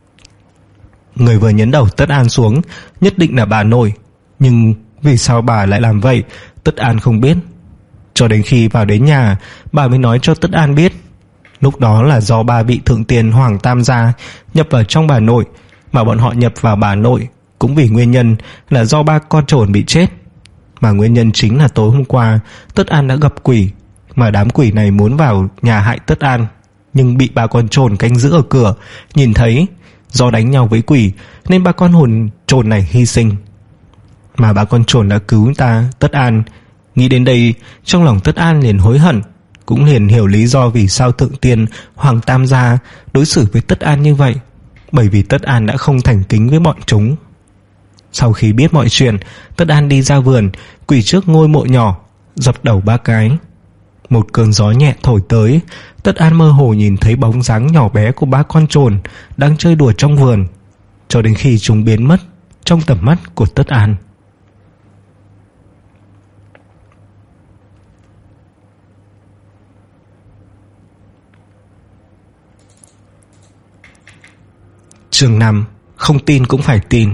S1: Người vừa nhấn đầu Tất An xuống nhất định là bà nội, nhưng vì sao bà lại làm vậy Tất An không biết. Cho đến khi vào đến nhà, bà mới nói cho Tất An biết. Lúc đó là do ba vị thượng tiền Hoàng Tam gia nhập vào trong bà nội, mà bọn họ nhập vào bà nội cũng vì nguyên nhân là do ba con trồn bị chết. Mà nguyên nhân chính là tối hôm qua Tất An đã gặp quỷ, mà đám quỷ này muốn vào nhà hại Tất An, nhưng bị ba con trồn canh giữ ở cửa nhìn thấy. Do đánh nhau với quỷ nên ba con hồn trồn này hy sinh, mà ba con trồn đã cứu ta Tất An. Nghĩ đến đây, trong lòng Tất An liền hối hận, cũng liền hiểu lý do vì sao thượng tiên Hoàng Tam gia đối xử với Tất An như vậy, bởi vì Tất An đã không thành kính với bọn chúng. Sau khi biết mọi chuyện, Tất An đi ra vườn, quỳ trước ngôi mộ nhỏ, dập đầu ba cái. Một cơn gió nhẹ thổi tới, Tất An mơ hồ nhìn thấy bóng dáng nhỏ bé của ba con trồn đang chơi đùa trong vườn, cho đến khi chúng biến mất trong tầm mắt của Tất An. Chương năm. Không tin cũng phải tin.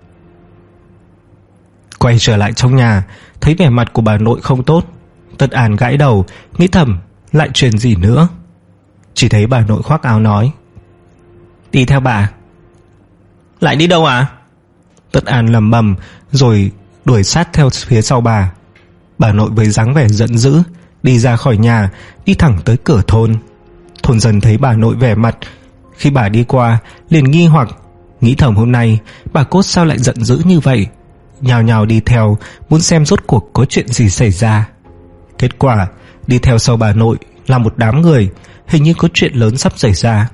S1: Quay trở lại trong nhà, thấy vẻ mặt của bà nội không tốt, Tất An gãi đầu, nghĩ thầm lại chuyện gì nữa. Chỉ thấy bà nội khoác áo nói: đi theo bà. Lại đi đâu à? Tất An lầm bầm rồi đuổi sát theo phía sau bà. Bà nội với dáng vẻ giận dữ đi ra khỏi nhà, đi thẳng tới cửa thôn. Thôn dân thấy bà nội vẻ mặt khi bà đi qua liền nghi hoặc, nghĩ thầm hôm nay bà Cốt sao lại giận dữ như vậy, nhào nhào đi theo muốn xem rốt cuộc có chuyện gì xảy ra. Kết quả đi theo sau bà nội là một đám người, hình như có chuyện lớn sắp xảy ra.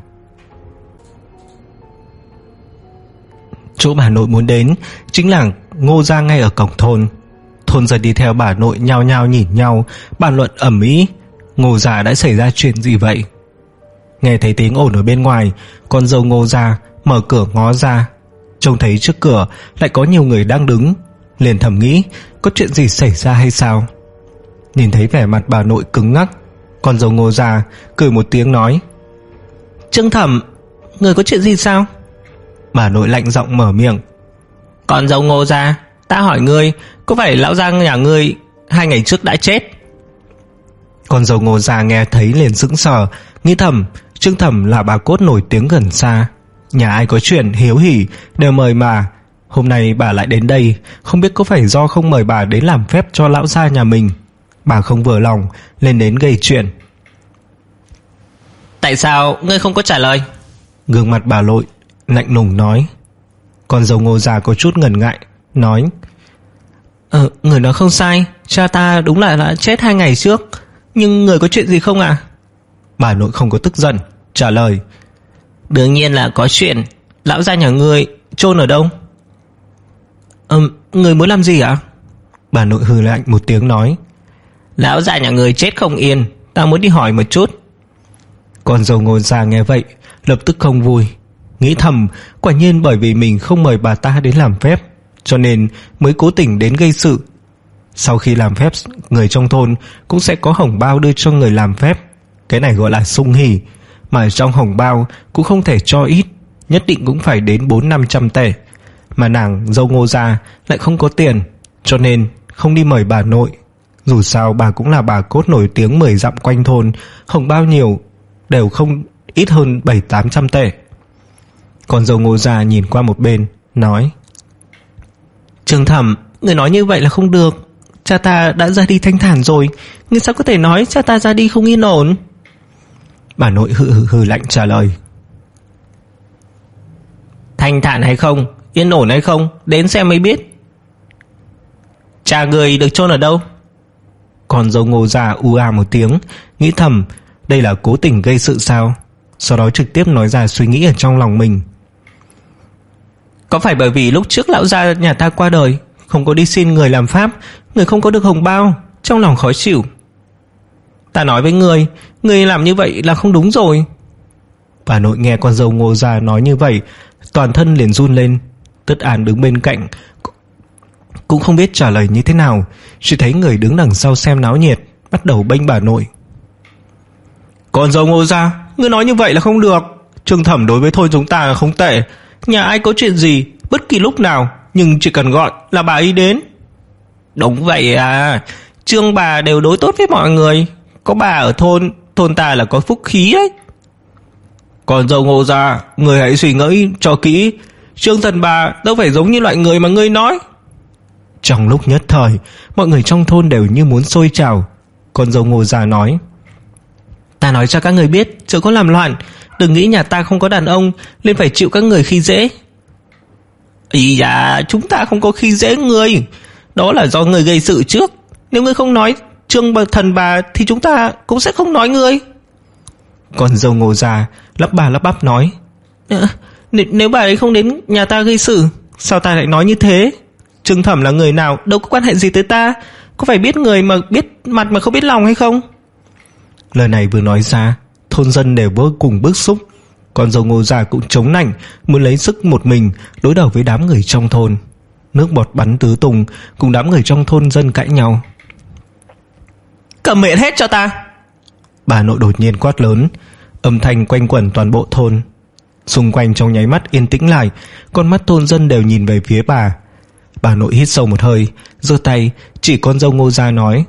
S1: Chỗ bà nội muốn đến chính là Ngô gia ngay ở cổng thôn. Thôn dân đi theo bà nội nhao nhao nhìn nhau, bàn luận ầm ĩ. Ngô gia đã xảy ra chuyện gì vậy? Nghe thấy tiếng ồn ở bên ngoài, con dâu Ngô gia mở cửa ngó ra, trông thấy trước cửa lại có nhiều người đang đứng, liền thầm nghĩ có chuyện gì xảy ra hay sao. Nhìn thấy vẻ mặt bà nội cứng ngắc, con dâu Ngô gia cười một tiếng nói: Trương Thẩm, người có chuyện gì sao? Bà nội lạnh giọng mở miệng: con dâu Ngô gia, ta hỏi ngươi, có phải lão gia nhà ngươi hai ngày trước đã chết? Con dâu Ngô gia nghe thấy liền sững sờ, nghĩ thầm Trương Thẩm là bà Cốt nổi tiếng gần xa, Nhà ai có chuyện hiếu hỉ đều mời mà. Hôm nay bà lại đến đây, không biết có phải do không mời bà đến làm phép cho lão gia nhà mình. Bà không vừa lòng lên đến gây chuyện.
S2: Tại sao ngươi không có trả lời?
S1: Gương mặt bà Nội lạnh lùng nói. Con dâu Ngô già có chút ngần ngại nói: Ờ, người nói không sai, cha ta đúng là đã chết hai ngày trước. Nhưng người có chuyện gì không ạ? À? Bà Nội không có tức giận, trả lời:
S2: Đương nhiên là có chuyện. Lão gia nhà ngươi chôn ở đâu?
S1: Ờ, người muốn làm gì ạ? À? Bà Nội hừ lạnh một tiếng nói:
S2: Lão gia nhà ngươi chết không yên, ta muốn đi hỏi một chút.
S1: Con dâu Ngô già nghe vậy lập tức không vui, nghĩ thầm quả nhiên bởi vì mình không mời bà ta đến làm phép cho nên mới cố tình đến gây sự. Sau khi làm phép, người trong thôn cũng sẽ có hồng bao đưa cho người làm phép. Cái này gọi là sung hỉ. Mà trong hồng bao cũng không thể cho ít, nhất định cũng phải đến bốn năm trăm tệ. Mà nàng dâu Ngô già lại không có tiền, cho nên không đi mời bà nội. Dù sao bà cũng là bà cốt nổi tiếng mười dặm quanh thôn, hồng bao nhiều đều không ít hơn bảy tám trăm tệ. Con dâu Ngô già nhìn qua một bên nói: Trương Thẩm, người nói như vậy là không được. Cha ta đã ra đi thanh thản rồi, ngươi sao có thể nói cha ta ra đi không yên ổn? Bà Nội hừ hừ, hừ lạnh trả lời:
S2: Thanh thản hay không, yên ổn hay không, đến xem mới biết. Cha người được chôn ở đâu?
S1: Con dâu Ngô già u a một tiếng, nghĩ thầm đây là cố tình gây sự sao. Sau đó trực tiếp nói ra suy nghĩ ở trong lòng mình.
S2: Có phải bởi vì lúc trước lão gia nhà ta qua đời, không có đi xin người làm pháp, người không có được hồng bao, trong lòng khó chịu. Ta nói với người, người làm như vậy là không đúng rồi.
S1: Bà Nội nghe con dâu Ngô già nói như vậy, toàn thân liền run lên. Tất An đứng bên cạnh cũng không biết trả lời như thế nào, chỉ thấy người đứng đằng sau xem náo nhiệt bắt đầu bênh bà Nội.
S2: Con dâu Ngô già, ngươi nói như vậy là không được. Trương Thẩm đối với thôn chúng ta là không tệ. Nhà ai có chuyện gì bất kỳ lúc nào, nhưng chỉ cần gọi là bà ấy đến. Đúng vậy à, Trương bà đều đối tốt với mọi người. Có bà ở thôn, thôn ta là có phúc khí ấy. Con dâu Ngô già, người hãy suy nghĩ cho kỹ. Trương thần bà đâu phải giống như loại người mà ngươi nói.
S1: Trong lúc nhất thời, mọi người trong thôn đều như muốn sôi trào. Con dâu Ngô già nói:
S2: Ta nói cho các người biết, chớ có làm loạn. Đừng nghĩ nhà ta không có đàn ông nên phải chịu các người khi dễ. Ý da, chúng ta không có khi dễ người. Đó là do người gây sự trước. Nếu ngươi không nói Trương thần bà thì chúng ta cũng sẽ không nói ngươi.
S1: Con dâu Ngô già lắp bà lắp bắp nói:
S2: à, nếu, nếu bà ấy không đến nhà ta gây sự, sao ta lại nói như thế? Trương Thẩm là người nào, đâu có quan hệ gì tới ta. Có phải biết người mà biết mặt mà không biết lòng hay không?
S1: Lời này vừa nói ra, thôn dân đều vô cùng bức xúc. Con dâu Ngô già cũng chống nạnh, muốn lấy sức một mình đối đầu với đám người trong thôn. Nước bọt bắn tứ tung, cùng đám người trong thôn dân cãi nhau.
S2: Cầm miệng hết cho ta!
S1: Bà Nội đột nhiên quát lớn, âm thanh quanh quẩn toàn bộ thôn. Xung quanh trong nháy mắt yên tĩnh lại, con mắt thôn dân đều nhìn về phía bà. Bà Nội hít sâu một hơi, giơ tay chỉ con dâu Ngô già nói: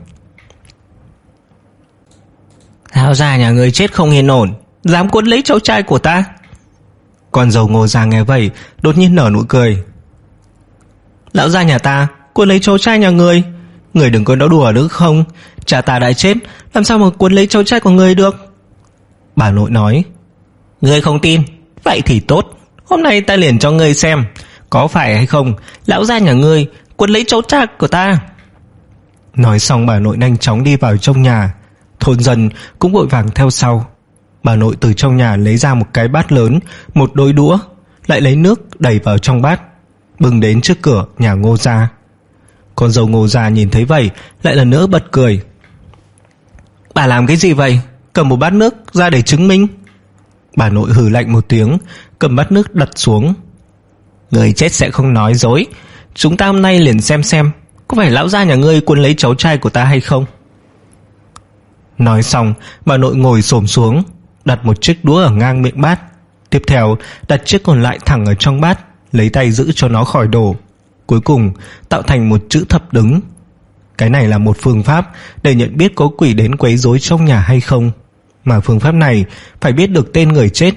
S2: Lão già nhà người chết không yên ổn, dám cuốn lấy cháu trai của ta.
S1: Con dâu Ngô già nghe vậy đột nhiên nở nụ cười:
S2: Lão già nhà ta cuốn lấy cháu trai nhà người, người đừng có nói đùa nữa không? Cha ta đã chết, làm sao mà cuốn lấy cháu trai của người được?
S1: Bà Nội nói:
S2: Ngươi không tin, vậy thì tốt. Hôm nay ta liền cho ngươi xem, có phải hay không lão già nhà ngươi cuốn lấy cháu trai của ta.
S1: Nói xong bà Nội nhanh chóng đi vào trong nhà. Thôn dân cũng vội vàng theo sau. Bà Nội từ trong nhà lấy ra một cái bát lớn, một đôi đũa, lại lấy nước đẩy vào trong bát, bưng đến trước cửa nhà Ngô gia. Con dâu Ngô gia nhìn thấy vậy lại lần nữa bật cười:
S2: Bà làm cái gì vậy? Cầm một bát nước ra để chứng minh.
S1: Bà Nội hừ lạnh một tiếng, cầm bát nước đặt xuống.
S2: Người chết sẽ không nói dối. Chúng ta hôm nay liền xem xem có phải lão gia nhà ngươi cuốn lấy cháu trai của ta hay không.
S1: Nói xong, bà Nội ngồi xổm xuống, đặt một chiếc đũa ở ngang miệng bát. Tiếp theo đặt chiếc còn lại thẳng ở trong bát, lấy tay giữ cho nó khỏi đổ. Cuối cùng tạo thành một chữ thập đứng. Cái này là một phương pháp để nhận biết có quỷ đến quấy rối trong nhà hay không. Mà phương pháp này phải biết được tên người chết,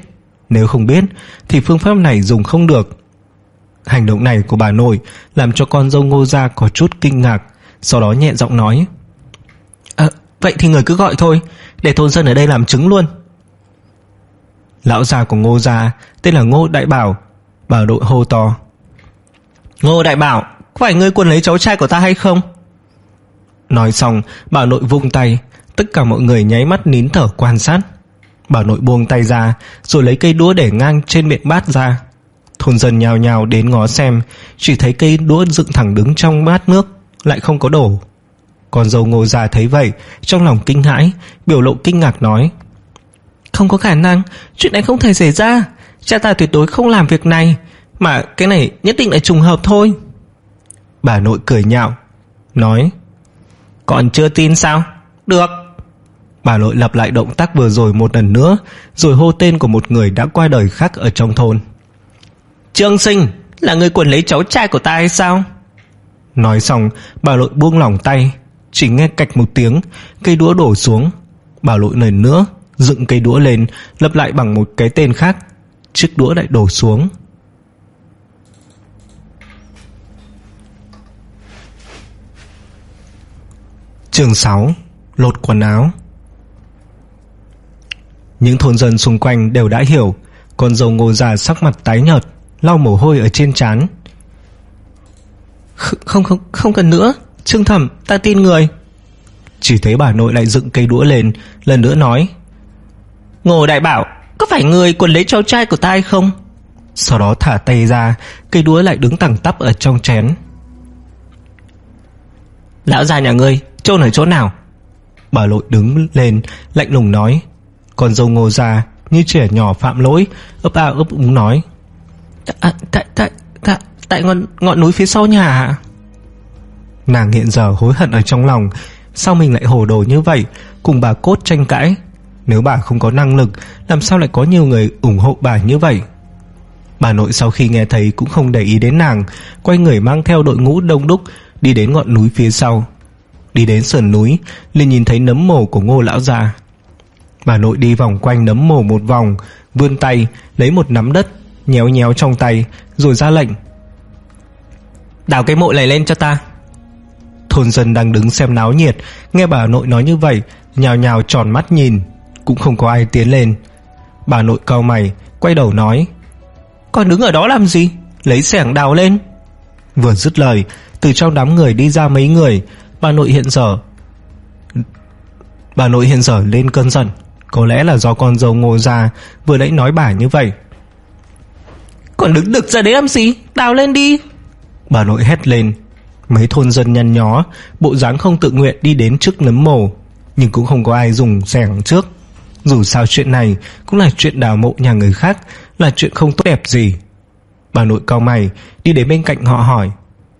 S1: Nếu không biết thì phương pháp này dùng không được. Hành động này của bà nội làm cho con dâu Ngô gia có chút kinh ngạc, sau đó nhẹ giọng nói: à, vậy thì người cứ gọi thôi, để thôn dân ở đây làm chứng luôn. Lão già của Ngô gia tên là Ngô Đại Bảo. Bà nội hô to: Ngô Đại Bảo, có phải ngươi quần lấy cháu trai của ta hay không? Nói xong, bà nội vung tay, tất cả mọi người nháy mắt nín thở quan sát. Bà nội buông tay ra, rồi lấy cây đũa để ngang trên miệng bát ra. Thôn dân nhào nhào đến ngó xem, chỉ thấy cây đũa dựng thẳng đứng trong bát nước, lại không có đổ. Con dâu Ngô gia thấy vậy, trong lòng kinh hãi, biểu lộ kinh ngạc nói: Không có khả năng, chuyện này không thể xảy ra. Cha ta tuyệt đối không làm việc này, mà cái này nhất định là trùng hợp thôi. Bà nội cười nhạo, nói: Còn chưa tin sao? Được. Bà nội lặp lại động tác vừa rồi một lần nữa, rồi hô tên của một người đã qua đời khác ở trong thôn. Trương Sinh, là người quần lấy cháu trai của ta hay sao? Nói xong, bà nội buông lỏng tay, chỉ nghe cạch một tiếng, cây đũa đổ xuống. Bà nội lần nữa dựng cây đũa lên, lặp lại bằng một cái tên khác, chiếc đũa lại đổ xuống. Chương sáu. Lột quần áo. Những thôn dân xung quanh đều đã hiểu. Con dâu Ngô già sắc mặt tái nhợt, lau mồ hôi ở trên trán. Không không không cần nữa, Trương Thẩm, ta tin người. Chỉ thấy bà nội lại dựng cây đũa lên, lần nữa nói: Ngô Đại Bảo, có phải người quần lấy cháu trai của ta hay không? Sau đó thả tay ra, cây đũa lại đứng thẳng tắp ở trong chén. Lão già nhà ngươi chôn ở chỗ nào? Bà nội đứng lên lạnh lùng nói. Con dâu Ngô già như trẻ nhỏ phạm lỗi, ấp a ấp úng nói: à, tại tại tại tại ngọn ngọn núi phía sau nhà ạ. Nàng hiện giờ hối hận ở trong lòng, sao mình lại hồ đồ như vậy, cùng bà Cốt tranh cãi. Nếu bà không có năng lực, làm sao lại có nhiều người ủng hộ bà như vậy? Bà nội sau khi nghe thấy cũng không để ý đến nàng, quay người mang theo đội ngũ đông đúc đi đến ngọn núi phía sau. Đi đến sườn núi, liền nhìn thấy nấm mồ của Ngô lão già. Bà nội đi vòng quanh nấm mồ một vòng, vươn tay lấy một nắm đất, nhéo nhéo trong tay, rồi ra lệnh: Đào cái mộ này lên cho ta. Thôn dân đang đứng xem náo nhiệt, nghe bà nội nói như vậy, nhào nhào tròn mắt nhìn, cũng không có ai tiến lên. Bà nội cau mày, quay đầu nói: Con đứng ở đó làm gì, lấy xẻng đào lên. Vừa dứt lời, từ trong đám người đi ra mấy người. Bà nội hiện giờ Bà nội hiện giờ lên cơn giận, có lẽ là do con dâu Ngô già vừa nãy nói bà như vậy. Còn đứng đực ra đấy làm gì, đào lên đi. Bà nội hét lên. Mấy thôn dân nhăn nhó, bộ dáng không tự nguyện đi đến trước nấm mồ, nhưng cũng không có ai dùng xẻng trước. Dù sao chuyện này cũng là chuyện đào mộ nhà người khác, là chuyện không tốt đẹp gì. Bà nội cau mày, đi đến bên cạnh họ hỏi: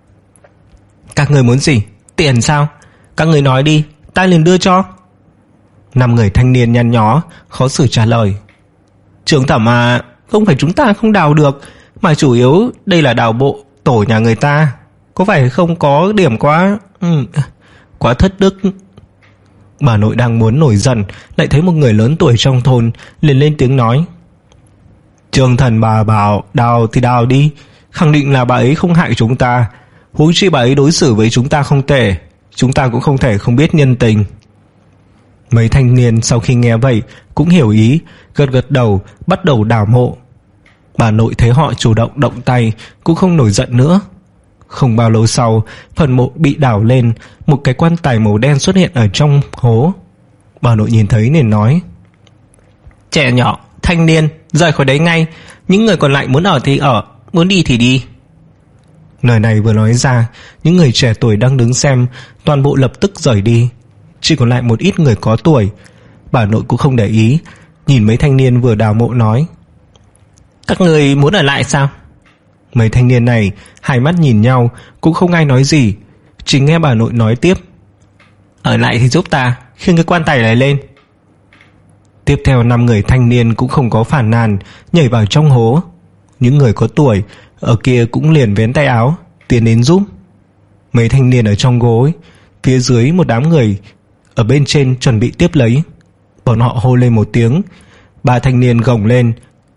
S1: Các người muốn gì? Tiền sao? Các người nói đi, ta liền đưa cho. Năm người thanh niên nhăn nhó, khó xử trả lời: Trưởng Thẩm à, không phải chúng ta không đào được, mà chủ yếu đây là đào bộ tổ nhà người ta, có phải không có điểm quá ừ, quá thất đức. Bà nội đang muốn nổi giận, lại thấy một người lớn tuổi trong thôn liền lên tiếng nói: Trương Thần bà bảo đào thì đào đi, khẳng định là bà ấy không hại chúng ta, huống chi bà ấy đối xử với chúng ta không tệ, chúng ta cũng không thể không biết nhân tình. Mấy thanh niên sau khi nghe vậy cũng hiểu ý, gật gật đầu, bắt đầu đào mộ. Bà nội thấy họ chủ động động tay cũng không nổi giận nữa. Không bao lâu sau, phần mộ bị đào lên, một cái quan tài màu đen xuất hiện ở trong hố. Bà nội nhìn thấy liền nói: Trẻ nhỏ, thanh niên, rời khỏi đấy ngay, những người còn lại muốn ở thì ở, muốn đi thì đi. Lời này vừa nói ra, những người trẻ tuổi đang đứng xem toàn bộ lập tức rời đi, chỉ còn lại một ít người có tuổi. Bà nội cũng không để ý, nhìn mấy thanh niên vừa đào mộ nói: Các người muốn ở lại sao? Mấy thanh niên này hai mắt nhìn nhau, cũng không ai nói gì, chỉ nghe bà nội nói tiếp: Ở lại thì giúp ta khiêng cái quan tài này lên. Tiếp theo năm người thanh niên cũng không có phản nàn, nhảy vào trong hố. Những người có tuổi ở kia cũng liền vén tay áo tiến đến giúp. Mấy thanh niên ở trong gối, phía dưới một đám người ở bên trên chuẩn bị tiếp lấy. Bọn họ hô lên một tiếng, ba thanh niên gồng lên,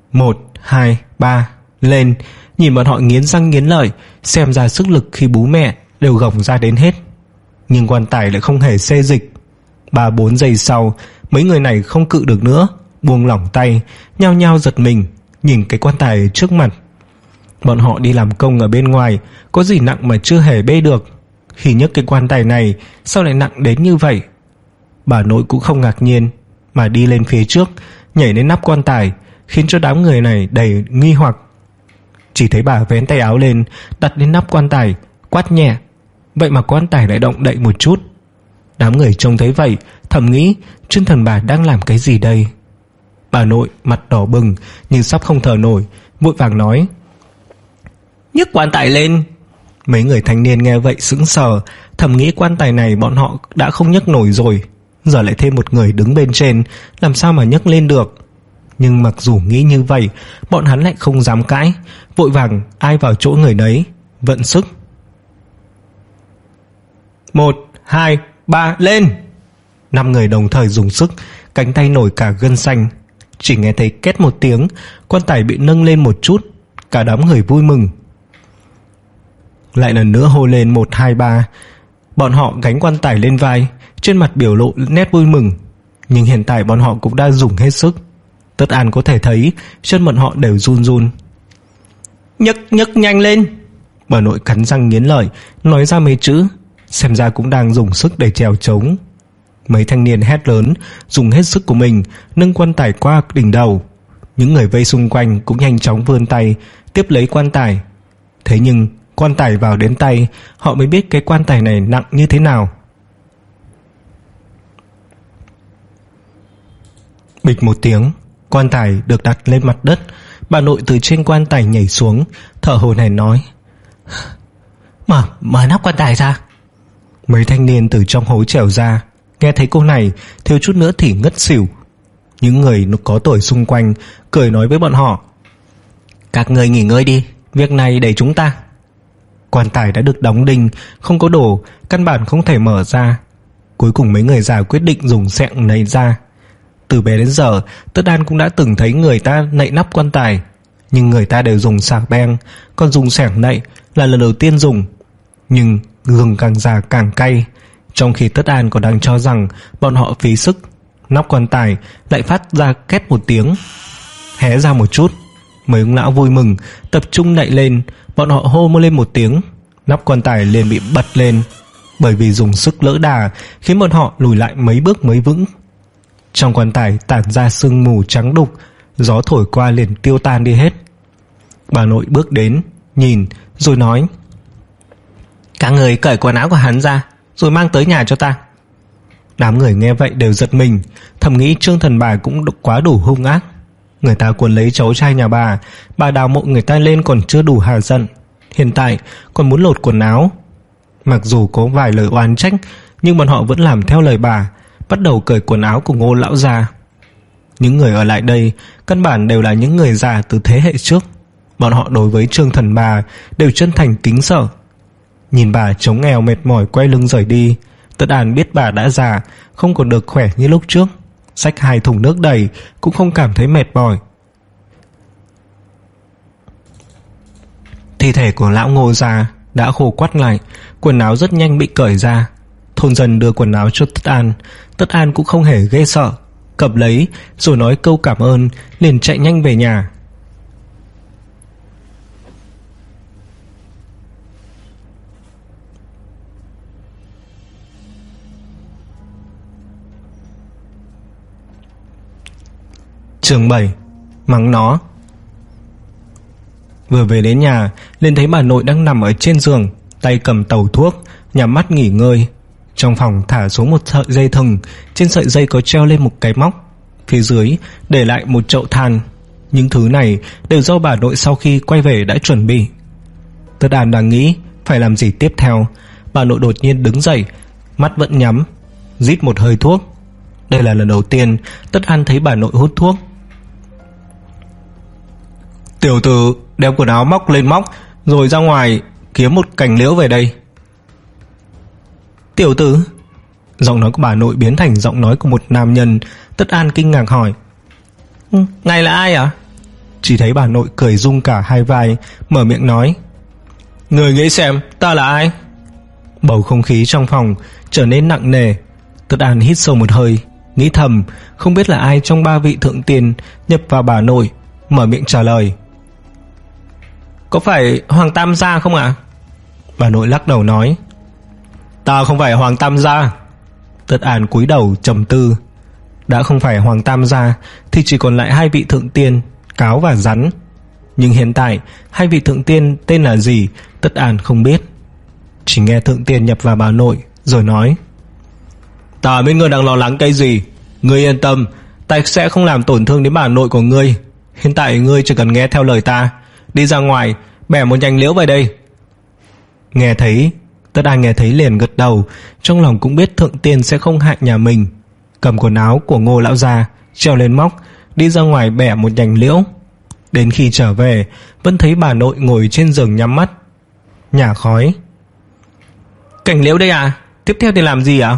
S1: Một, hai, ba, lên. Nhìn bọn họ nghiến răng nghiến lợi, xem ra sức lực khi bú mẹ đều gồng ra đến hết. Nhưng quan tài lại không hề xê dịch. Ba bốn giây sau, mấy người này không cự được nữa, buông lỏng tay, nhao nhao giật mình nhìn cái quan tài trước mặt. Bọn họ đi làm công ở bên ngoài, có gì nặng mà chưa hề bê được. Khi nhấc cái quan tài này, sao lại nặng đến như vậy? Bà nội cũng không ngạc nhiên, mà đi lên phía trước, nhảy lên nắp quan tài, khiến cho đám người này đầy nghi hoặc. Chỉ thấy bà vén tay áo lên, đặt lên nắp quan tài, quát nhẹ. Vậy mà quan tài lại động đậy một chút. Đám người trông thấy vậy, thầm nghĩ Trương Thần Bà đang làm cái gì đây? Bà nội mặt đỏ bừng, nhưng sắp không thở nổi, vội vàng nói: nhấc quan tài lên. Mấy người thanh niên nghe vậy sững sờ, thầm nghĩ quan tài này bọn họ đã không nhấc nổi rồi, giờ lại thêm một người đứng bên trên, làm sao mà nhấc lên được. Nhưng mặc dù nghĩ như vậy, bọn hắn lại không dám cãi, vội vàng ai vào chỗ người nấy, vận sức. Một, hai, ba, lên. Năm người đồng thời dùng sức, cánh tay nổi cả gân xanh. Chỉ nghe thấy két một tiếng, quan tài bị nâng lên một chút. Cả đám người vui mừng. Lại lần nữa hô lên một, hai, ba. Bọn họ gánh quan tài lên vai, trên mặt biểu lộ nét vui mừng. Nhưng hiện tại bọn họ cũng đã dùng hết sức. Tất An có thể thấy chân bọn họ đều run run. Nhấc nhấc nhanh lên. Bà nội cắn răng nghiến lợi, nói ra mấy chữ, xem ra cũng đang dùng sức để trèo trống. Mấy thanh niên hét lớn, dùng hết sức của mình nâng quan tài qua đỉnh đầu. Những người vây xung quanh cũng nhanh chóng vươn tay tiếp lấy quan tài. Thế nhưng quan tài vào đến tay, họ mới biết cái quan tài này nặng như thế nào. Bịch một tiếng, quan tài được đặt lên mặt đất. Bà nội từ trên quan tài nhảy xuống, thở hổn hển nói: Mở, mở nắp quan tài ra. Mấy thanh niên từ trong hố trèo ra, nghe thấy cô này thiếu chút nữa thì ngất xỉu. Những người có tuổi xung quanh cười nói với bọn họ: các người nghỉ ngơi đi, việc này để chúng ta. Quan tài đã được đóng đinh, không có đồ, căn bản không thể mở ra. Cuối cùng mấy người già quyết định dùng xẹng nảy ra. Từ bé đến giờ, Tất An cũng đã từng thấy người ta nạy nắp quan tài, nhưng người ta đều dùng xà beng, còn dùng xẻng nạy là lần đầu tiên dùng. Nhưng gừng càng già càng cay. Trong khi Tất An còn đang cho rằng bọn họ phí sức, nắp quan tài lại phát ra két một tiếng, hé ra một chút. Mấy ông lão vui mừng tập trung nạy lên, bọn họ hô mơ lên một tiếng, nắp quan tài liền bị bật lên. Bởi vì dùng sức lỡ đà khiến bọn họ lùi lại mấy bước mới vững. Trong quan tài tản ra sương mù trắng đục, gió thổi qua liền tiêu tan đi hết. Bà nội bước đến, nhìn rồi nói: các người cởi quần áo của hắn ra, rồi mang tới nhà cho ta. Đám người nghe vậy đều giật mình, thầm nghĩ Trương Thần Bà cũng quá đủ hung ác. Người ta cuốn lấy cháu trai nhà bà, bà đào mộ người ta lên còn chưa đủ hà giận, hiện tại còn muốn lột quần áo. Mặc dù có vài lời oán trách, nhưng bọn họ vẫn làm theo lời bà, bắt đầu cởi quần áo của Ngô lão già. Những người ở lại đây căn bản đều là những người già từ thế hệ trước. Bọn họ đối với Trương Thần Bà đều chân thành kính sợ. Nhìn bà chống nghèo mệt mỏi quay lưng rời đi, Tất An biết bà đã già, không còn được khỏe như lúc trước. Xách hai thùng nước đầy cũng không cảm thấy mệt mỏi. Thi thể của lão Ngô già đã khô quắt lại, quần áo rất nhanh bị cởi ra. Thôn dân đưa quần áo cho Tất An. Tất An cũng không hề ghê sợ, cầm lấy rồi nói câu cảm ơn, liền chạy nhanh về nhà. Chương bảy. Mắng nó. Vừa về đến nhà, liền thấy bà nội đang nằm ở trên giường, tay cầm tàu thuốc, nhắm mắt nghỉ ngơi. Trong phòng thả xuống một sợi dây thừng, trên sợi dây có treo lên một cái móc, phía dưới để lại một chậu than. Những thứ này đều do bà nội sau khi quay về đã chuẩn bị. Tất An đang nghĩ phải làm gì tiếp theo, bà nội đột nhiên đứng dậy, mắt vẫn nhắm, rít một hơi thuốc. Đây là lần đầu tiên Tất An thấy bà nội hút thuốc. Tiểu tử, đem quần áo móc lên móc, rồi ra ngoài kiếm một cành liễu về đây. Tiểu tử? Giọng nói của bà nội biến thành giọng nói của một nam nhân. Tất An kinh ngạc hỏi: Ngài là ai ạ? À? Chỉ thấy bà nội cười rung cả hai vai, mở miệng nói: Người nghĩ xem ta là ai? Bầu không khí trong phòng trở nên nặng nề. Tất An hít sâu một hơi, nghĩ thầm không biết là ai trong ba vị thượng tiên nhập vào bà nội, mở miệng trả lời: Có phải Hoàng Tam gia không ạ? À? Bà nội lắc đầu nói: Ta không phải Hoàng Tam gia. Tất An cúi đầu trầm tư. Đã không phải Hoàng Tam gia thì chỉ còn lại hai vị thượng tiên, Cáo và Rắn. Nhưng hiện tại hai vị thượng tiên tên là gì Tất An không biết. Chỉ nghe thượng tiên nhập vào bà nội rồi nói: Ta biết ngươi đang lo lắng cái gì. Ngươi yên tâm, ta sẽ không làm tổn thương đến bà nội của ngươi. Hiện tại ngươi chỉ cần nghe theo lời ta, đi ra ngoài bẻ một nhành liễu về đây. Nghe thấy, Tất An nghe thấy liền gật đầu. Trong lòng cũng biết thượng tiên sẽ không hại nhà mình. Cầm quần áo của Ngô lão gia, treo lên móc, đi ra ngoài bẻ một nhành liễu. Đến khi trở về, vẫn thấy bà nội ngồi trên giường nhắm mắt, nhả khói. Cành liễu đây à? Tiếp theo thì làm gì ạ? À?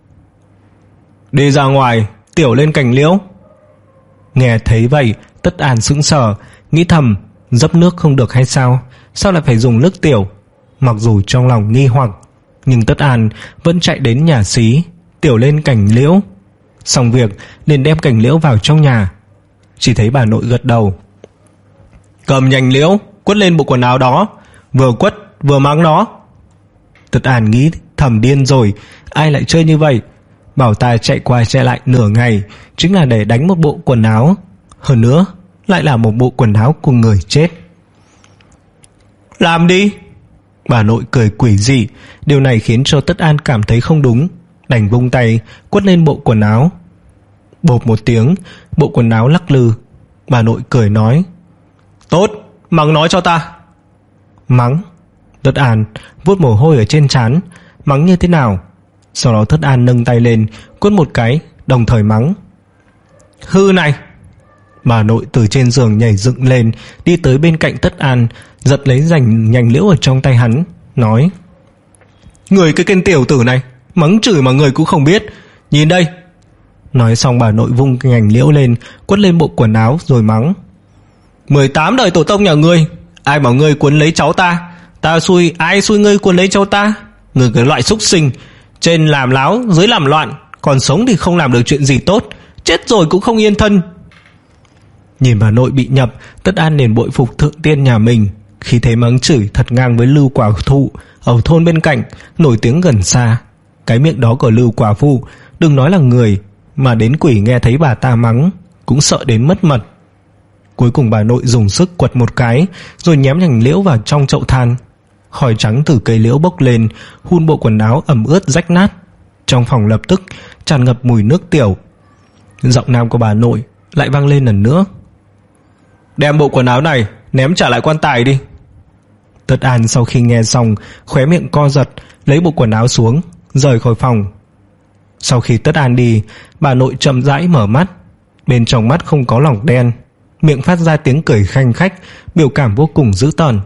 S1: Đi ra ngoài tiểu lên cành liễu. Nghe thấy vậy, Tất An sững sờ, nghĩ thầm dấp nước không được hay sao? Sao lại phải dùng nước tiểu? Mặc dù trong lòng nghi hoặc, nhưng Tất An vẫn chạy đến nhà xí, tiểu lên cành liễu. Xong việc liền đem cành liễu vào trong nhà. Chỉ thấy bà nội gật đầu: Cầm nhành liễu quất lên bộ quần áo đó, vừa quất vừa mắng nó. Tất An nghĩ thầm điên rồi, ai lại chơi như vậy? Bảo ta chạy qua chạy lại nửa ngày chính là để đánh một bộ quần áo, hơn nữa lại là một bộ quần áo của người chết. Làm đi. Bà nội cười quỷ dị. Điều này khiến cho Tất An cảm thấy không đúng, đành vung tay quất lên bộ quần áo. Bộp một tiếng, bộ quần áo lắc lư. Bà nội cười nói: Tốt, mắng nói cho ta. Mắng? Tất An vuốt mồ hôi ở trên trán. Mắng như thế nào? Sau đó Tất An nâng tay lên quất một cái, đồng thời mắng: Hư này. Bà nội từ trên giường nhảy dựng lên, đi tới bên cạnh Tất An, giật lấy rành nhành liễu ở trong tay hắn, nói: Người cái tên tiểu tử này, mắng chửi mà người cũng không biết. Nhìn đây. Nói xong bà nội vung nhành liễu lên, quất lên bộ quần áo rồi mắng: mười tám đời tổ tông nhà ngươi, ai bảo ngươi cuốn lấy cháu ta? Ta xui, ai xui ngươi cuốn lấy cháu ta? Ngươi cái loại súc sinh, trên làm láo dưới làm loạn, còn sống thì không làm được chuyện gì tốt, chết rồi cũng không yên thân. Nhìn bà nội bị nhập, Tất An liền bội phục thượng tiên nhà mình. Khi thấy mắng chửi thật ngang với Lưu Quả Thụ ở thôn bên cạnh, nổi tiếng gần xa. Cái miệng đó của Lưu Quả Phu, đừng nói là người, mà đến quỷ nghe thấy bà ta mắng cũng sợ đến mất mật. Cuối cùng bà nội dùng sức quật một cái, rồi nhém nhành liễu vào trong chậu than. Khói trắng từ cây liễu bốc lên, hun bộ quần áo ẩm ướt rách nát. Trong phòng lập tức tràn ngập mùi nước tiểu. Giọng nam của bà nội lại vang lên lần nữa: Đem bộ quần áo này ném trả lại quan tài đi. Tất An sau khi nghe xong, khóe miệng co giật, lấy bộ quần áo xuống, rời khỏi phòng. Sau khi Tất An đi, bà nội chậm rãi mở mắt. Bên trong mắt không có lỏng đen, miệng phát ra tiếng cười khanh khách, biểu cảm vô cùng dữ tợn.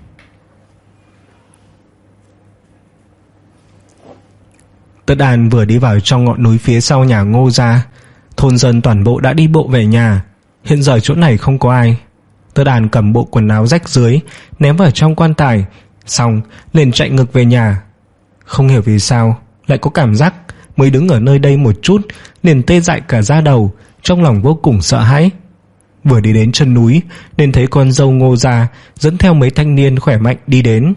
S1: Tất An vừa đi vào trong ngọn núi phía sau nhà Ngô gia. Thôn dân toàn bộ đã đi bộ về nhà. Hiện giờ chỗ này không có ai. Tất An cầm bộ quần áo rách dưới ném vào trong quan tài, xong liền chạy ngược về nhà. Không hiểu vì sao lại có cảm giác mới đứng ở nơi đây một chút liền tê dại cả da đầu, trong lòng vô cùng sợ hãi. Vừa đi đến chân núi nên thấy con dâu Ngô gia dẫn theo mấy thanh niên khỏe mạnh đi đến.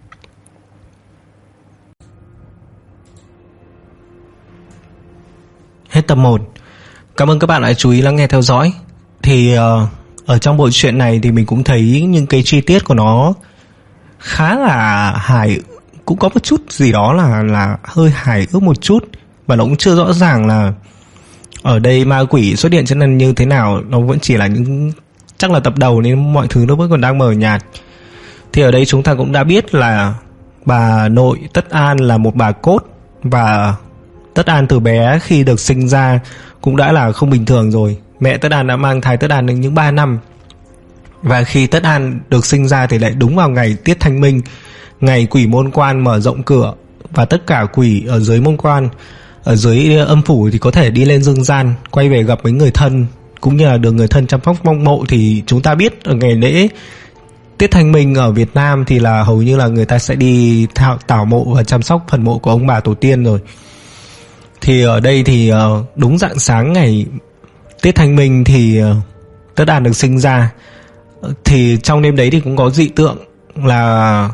S1: Hết tập một. Cảm ơn các bạn đã chú ý lắng nghe theo dõi. Thì uh, ở trong bộ truyện này thì mình cũng thấy những cái chi tiết của nó khá là hài, cũng có một chút gì đó là là hơi hài ước một chút, và nó cũng chưa rõ ràng là ở đây ma quỷ xuất hiện trên lần như thế nào. Nó vẫn chỉ là những, chắc là tập đầu nên mọi thứ nó vẫn còn đang mờ nhạt. Thì ở đây chúng ta cũng đã biết là bà nội Tất An là một bà cốt, và Tất An từ bé khi được sinh ra cũng đã là không bình thường rồi. Mẹ Tất An đã mang thai Tất An đến những ba năm. Và khi Tất An được sinh ra thì lại đúng vào ngày tiết thanh minh, ngày quỷ môn quan mở rộng cửa, và tất cả quỷ ở dưới môn quan, ở dưới âm phủ thì có thể đi lên dương gian, quay về gặp mấy người thân, cũng như là được người thân chăm sóc mong mộ. Thì chúng ta biết ở ngày lễ Tết Thanh Minh ở Việt Nam thì là hầu như là người ta sẽ đi thảo, tảo mộ và chăm sóc phần mộ của ông bà tổ tiên rồi. Thì ở đây thì đúng rạng sáng ngày Tết Thanh Minh thì Tất An được sinh ra. Thì trong đêm đấy thì cũng có dị tượng là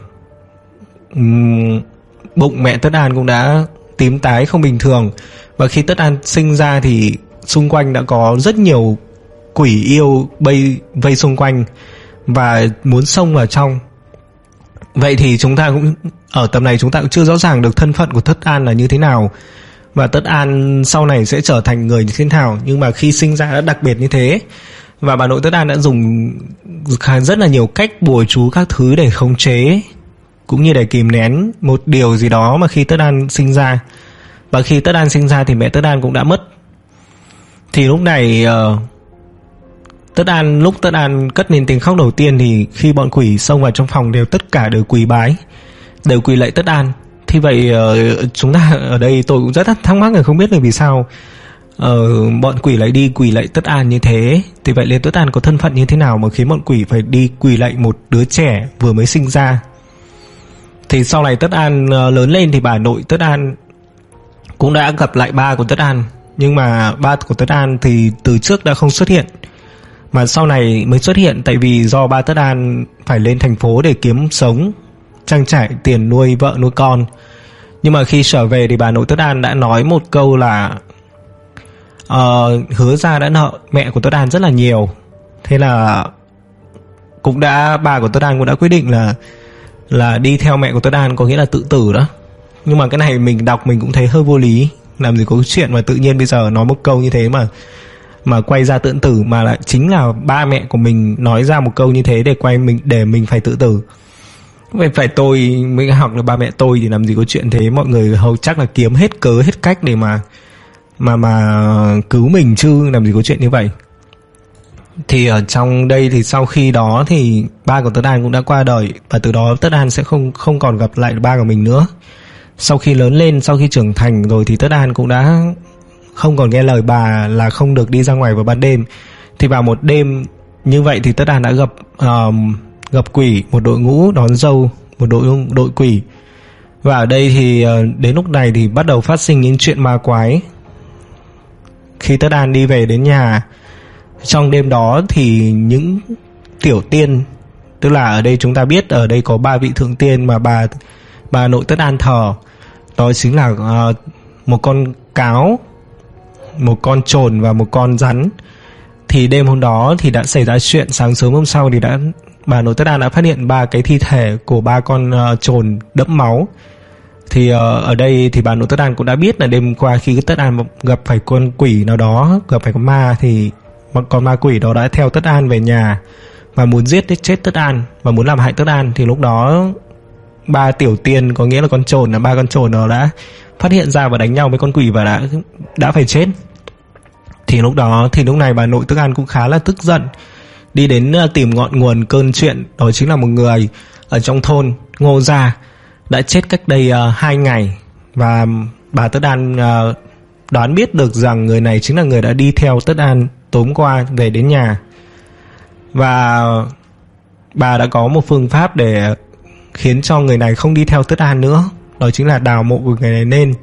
S1: um, bụng mẹ Tất An cũng đã tím tái không bình thường. Và khi Tất An sinh ra thì xung quanh đã có rất nhiều quỷ yêu vây, vây xung quanh và muốn xông vào trong. Vậy thì chúng ta cũng ở tập này chúng ta cũng chưa rõ ràng được thân phận của Tất An là như thế nào, và Tất An sau này sẽ trở thành người như thế nào. Nhưng mà khi sinh ra đã đặc biệt như thế, và bà nội Tất An đã dùng rất là nhiều cách bùa chú các thứ để khống chế cũng như để kìm nén một điều gì đó mà khi Tất An sinh ra. Và khi Tất An sinh ra thì mẹ Tất An cũng đã mất. Thì lúc này uh, Tất An lúc Tất An cất lên tiếng khóc đầu tiên thì khi bọn quỷ xông vào trong phòng đều tất cả đều quỳ bái, đều quỳ lạy Tất An. Thì vậy uh, chúng ta ở đây tôi cũng rất thắc mắc là không biết là vì sao uh, bọn quỷ lại đi quỳ lạy Tất An như thế. Thì vậy nên Tất An có thân phận như thế nào mà khiến bọn quỷ phải đi quỳ lạy một đứa trẻ vừa mới sinh ra. Thì sau này Tất An uh, lớn lên thì bà nội Tất An cũng đã gặp lại ba của Tất An. Nhưng mà ba của Tất An thì từ trước đã không xuất hiện, mà sau này mới xuất hiện. Tại vì do ba Tất An phải lên thành phố để kiếm sống, trang trải tiền nuôi vợ nuôi con. Nhưng mà khi trở về thì bà nội Tất An đã nói một câu là uh, hứa ra đã nợ mẹ của Tất An rất là nhiều. Thế là cũng đã bà của Tất An cũng đã quyết định là là đi theo mẹ của Tất An, có nghĩa là tự tử đó. Nhưng mà cái này mình đọc mình cũng thấy hơi vô lý. Làm gì có chuyện mà tự nhiên bây giờ nói một câu như thế mà mà quay ra tự tử, mà lại chính là ba mẹ của mình nói ra một câu như thế để quay mình để mình phải tự tử. Vậy phải tôi mới học là ba mẹ tôi thì làm gì có chuyện thế. Mọi người hầu chắc là kiếm hết cớ hết cách để mà mà mà cứu mình chứ làm gì có chuyện như vậy. Thì ở trong đây thì sau khi đó thì ba của Tất An cũng đã qua đời, và từ đó Tất An sẽ không không còn gặp lại ba của mình nữa. Sau khi lớn lên, sau khi trưởng thành rồi thì Tất An cũng đã không còn nghe lời bà là không được đi ra ngoài vào ban đêm. Thì vào một đêm như vậy thì Tất An đã gặp uh, gặp quỷ, một đội ngũ đón dâu, một đội đội quỷ. Và ở đây thì uh, đến lúc này thì bắt đầu phát sinh những chuyện ma quái. Khi Tất An đi về đến nhà trong đêm đó thì những tiểu tiên, tức là ở đây chúng ta biết ở đây có ba vị thượng tiên mà bà bà nội Tất An thờ. Đó chính là uh, một con cáo, một con trồn và một con rắn. Thì đêm hôm đó thì đã xảy ra chuyện. Sáng sớm hôm sau thì đã bà nội Tất An đã phát hiện ba cái thi thể của ba con uh, trồn đẫm máu. Thì uh, ở đây thì bà nội Tất An cũng đã biết là đêm qua khi Tất An gặp phải con quỷ nào đó, gặp phải con ma, thì con ma quỷ đó đã theo Tất An về nhà và muốn giết chết Tất An và muốn làm hại Tất An. Thì lúc đó ba tiểu tiên, có nghĩa là con trồn, là ba con trồn đó đã phát hiện ra và đánh nhau với con quỷ và đã đã phải chết. Thì lúc đó thì lúc này bà nội Tất An cũng khá là tức giận, đi đến tìm ngọn nguồn cơn chuyện. Đó chính là một người ở trong thôn Ngô Gia đã chết cách đây uh, hai ngày. Và bà Tất An uh, đoán biết được rằng người này chính là người đã đi theo Tất An tối hôm qua về đến nhà. Và bà đã có một phương pháp để khiến cho người này không đi theo Tất An nữa, đó chính là đào mộ của người này lên.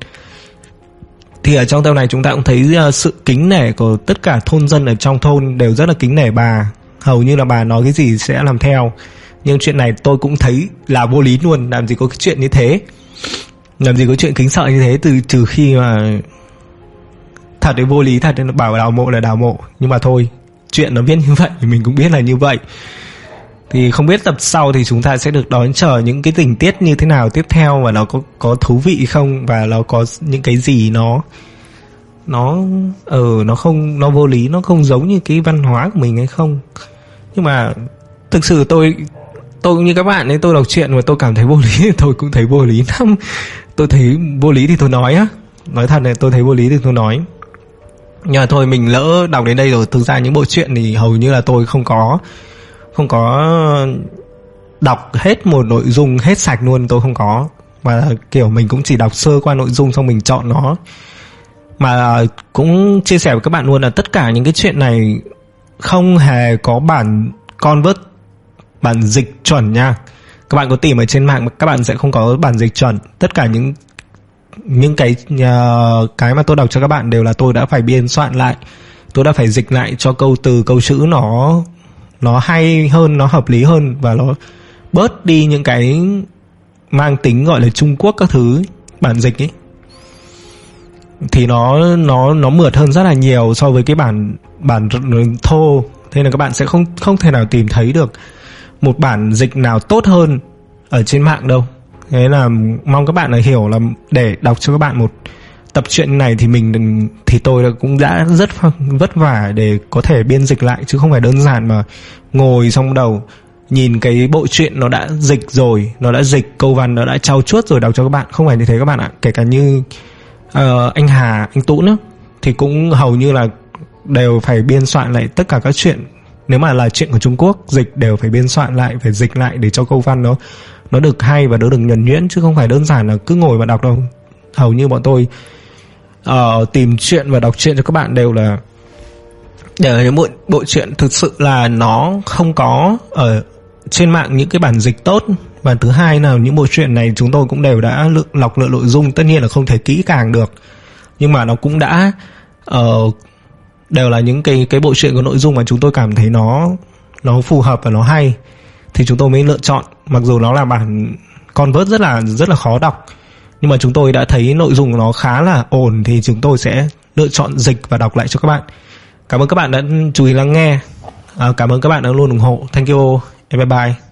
S1: Thì ở trong tập này chúng ta cũng thấy uh, sự kính nể của tất cả thôn dân ở trong thôn đều rất là kính nể bà. Hầu như là bà nói cái gì sẽ làm theo. Nhưng chuyện này tôi cũng thấy là vô lý luôn. Làm gì có cái chuyện như thế, làm gì có chuyện kính sợ như thế, từ trừ khi mà thật đấy, vô lý thật. Nên bảo đào mộ là đào mộ. Nhưng mà thôi, chuyện nó viết như vậy thì mình cũng biết là như vậy. Thì không biết tập sau thì chúng ta sẽ được đón chờ những cái tình tiết như thế nào tiếp theo, và nó có có thú vị không, và nó có những cái gì nó nó ừ nó không nó vô lý, nó không giống như cái văn hóa của mình hay không. Nhưng mà thực sự tôi tôi cũng như các bạn ấy, tôi đọc truyện và tôi cảm thấy vô lý, tôi cũng thấy vô lý lắm. Tôi thấy vô lý thì tôi nói á, nói thật là tôi thấy vô lý thì tôi nói. Nhưng mà thôi, mình lỡ đọc đến đây rồi. Thực ra những bộ truyện thì hầu như là tôi không có không có đọc hết một nội dung hết sạch luôn, tôi không có. Mà kiểu mình cũng chỉ đọc sơ qua nội dung xong mình chọn nó Mà cũng chia sẻ với các bạn luôn là tất cả những cái chuyện này không hề có bản convert, bản dịch chuẩn nha. Các bạn có tìm ở trên mạng các bạn sẽ không có bản dịch chuẩn. Tất cả những những cái uh, cái mà tôi đọc cho các bạn đều là tôi đã phải biên soạn lại, tôi đã phải dịch lại cho câu từ câu chữ nó nó hay hơn, nó hợp lý hơn, và nó bớt đi những cái mang tính gọi là Trung Quốc các thứ. Bản dịch ấy thì nó nó nó mượt hơn rất là nhiều so với cái bản bản thô. Thế nên các bạn sẽ không không thể nào tìm thấy được một bản dịch nào tốt hơn ở trên mạng đâu. Thế là mong các bạn là hiểu là để đọc cho các bạn một tập truyện này thì mình thì tôi cũng đã rất vất vả để có thể biên dịch lại, chứ không phải đơn giản mà ngồi xong đầu nhìn cái bộ truyện nó đã dịch rồi, nó đã dịch câu văn, nó đã trau chuốt rồi đọc cho các bạn. Không phải như thế các bạn ạ. Kể cả như uh, anh Hà, anh Tún á, thì cũng hầu như là đều phải biên soạn lại tất cả các chuyện. Nếu mà là chuyện của Trung Quốc dịch đều phải biên soạn lại, phải dịch lại để cho câu văn nó nó được hay và nó được nhuần nhuyễn, chứ không phải đơn giản là cứ ngồi và đọc đâu. Hầu như bọn tôi uh, tìm chuyện và đọc chuyện cho các bạn đều là đều là những bộ, bộ truyện thực sự là nó không có ở trên mạng những cái bản dịch tốt. Và thứ hai là những bộ truyện này chúng tôi cũng đều đã lựa, lọc lựa nội dung, tất nhiên là không thể kỹ càng được, nhưng mà nó cũng đã uh, đều là những cái cái bộ truyện có nội dung mà chúng tôi cảm thấy nó nó phù hợp và nó hay thì chúng tôi mới lựa chọn. Mặc dù nó là bản convert rất là rất là khó đọc, nhưng mà chúng tôi đã thấy nội dung của nó khá là ổn thì chúng tôi sẽ lựa chọn dịch và đọc lại cho các bạn. Cảm ơn các bạn đã chú ý lắng nghe. À, cảm ơn các bạn đã luôn ủng hộ. Thank you. Bye bye.